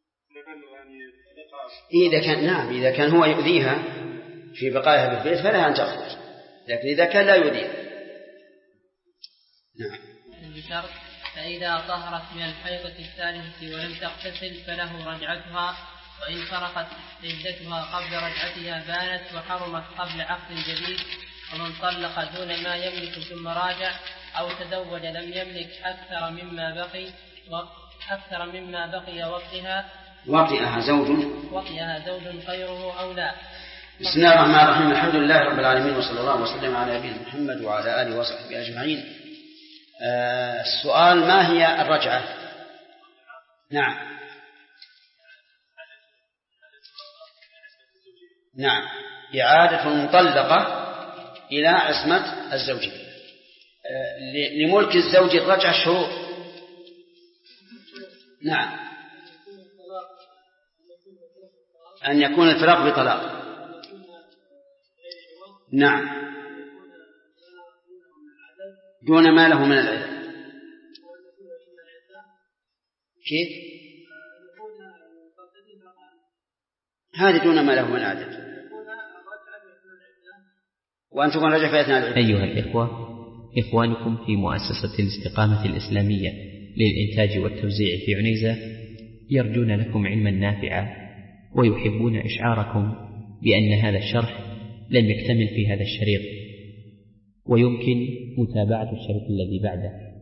إذا كان نعم، إذا كان هو يؤذيها في بقائها بالبيت فلها أن تخرج، لكن إذا كان لا يؤذيها. نعم. بشرط فإذا طهرت من الحيضة الثالثة ولم تغتسل فله رجعتها، وإن فرقت عدتها قبل رجعتها بانت وحرمت قبل عقد جديد. ومن طلق دون ما يملك ثم راجع أو تزوج لم يملك أكثر مما بقي وقتها وطئها زوج غيره أو لا. بسم الله الرحمن الرحيم. الحمد لله رب العالمين، وصلى الله وسلم على نبينا محمد وعلى آله وصحبه أجمعين. السؤال: ما هي الرجعة؟ نعم إعادة المطلقة إلى عصمة الزوجية. لملك الزوج الرجعة شروط. نعم، أن يكون الفراق بطلاق. نعم، دون ما له من العدة. كيف؟ هذه دون ما له من العدة، وأن تكون رجعة في أثناء العدة. أيها الإخوة، إخوانكم في مؤسسة الاستقامة الإسلامية للإنتاج والتوزيع في عنيزة يرجون لكم علما نافعا، ويحبون إشعاركم بأن هذا الشرح لم يكتمل في هذا الشريط، ويمكن متابعة الشريط الذي بعده.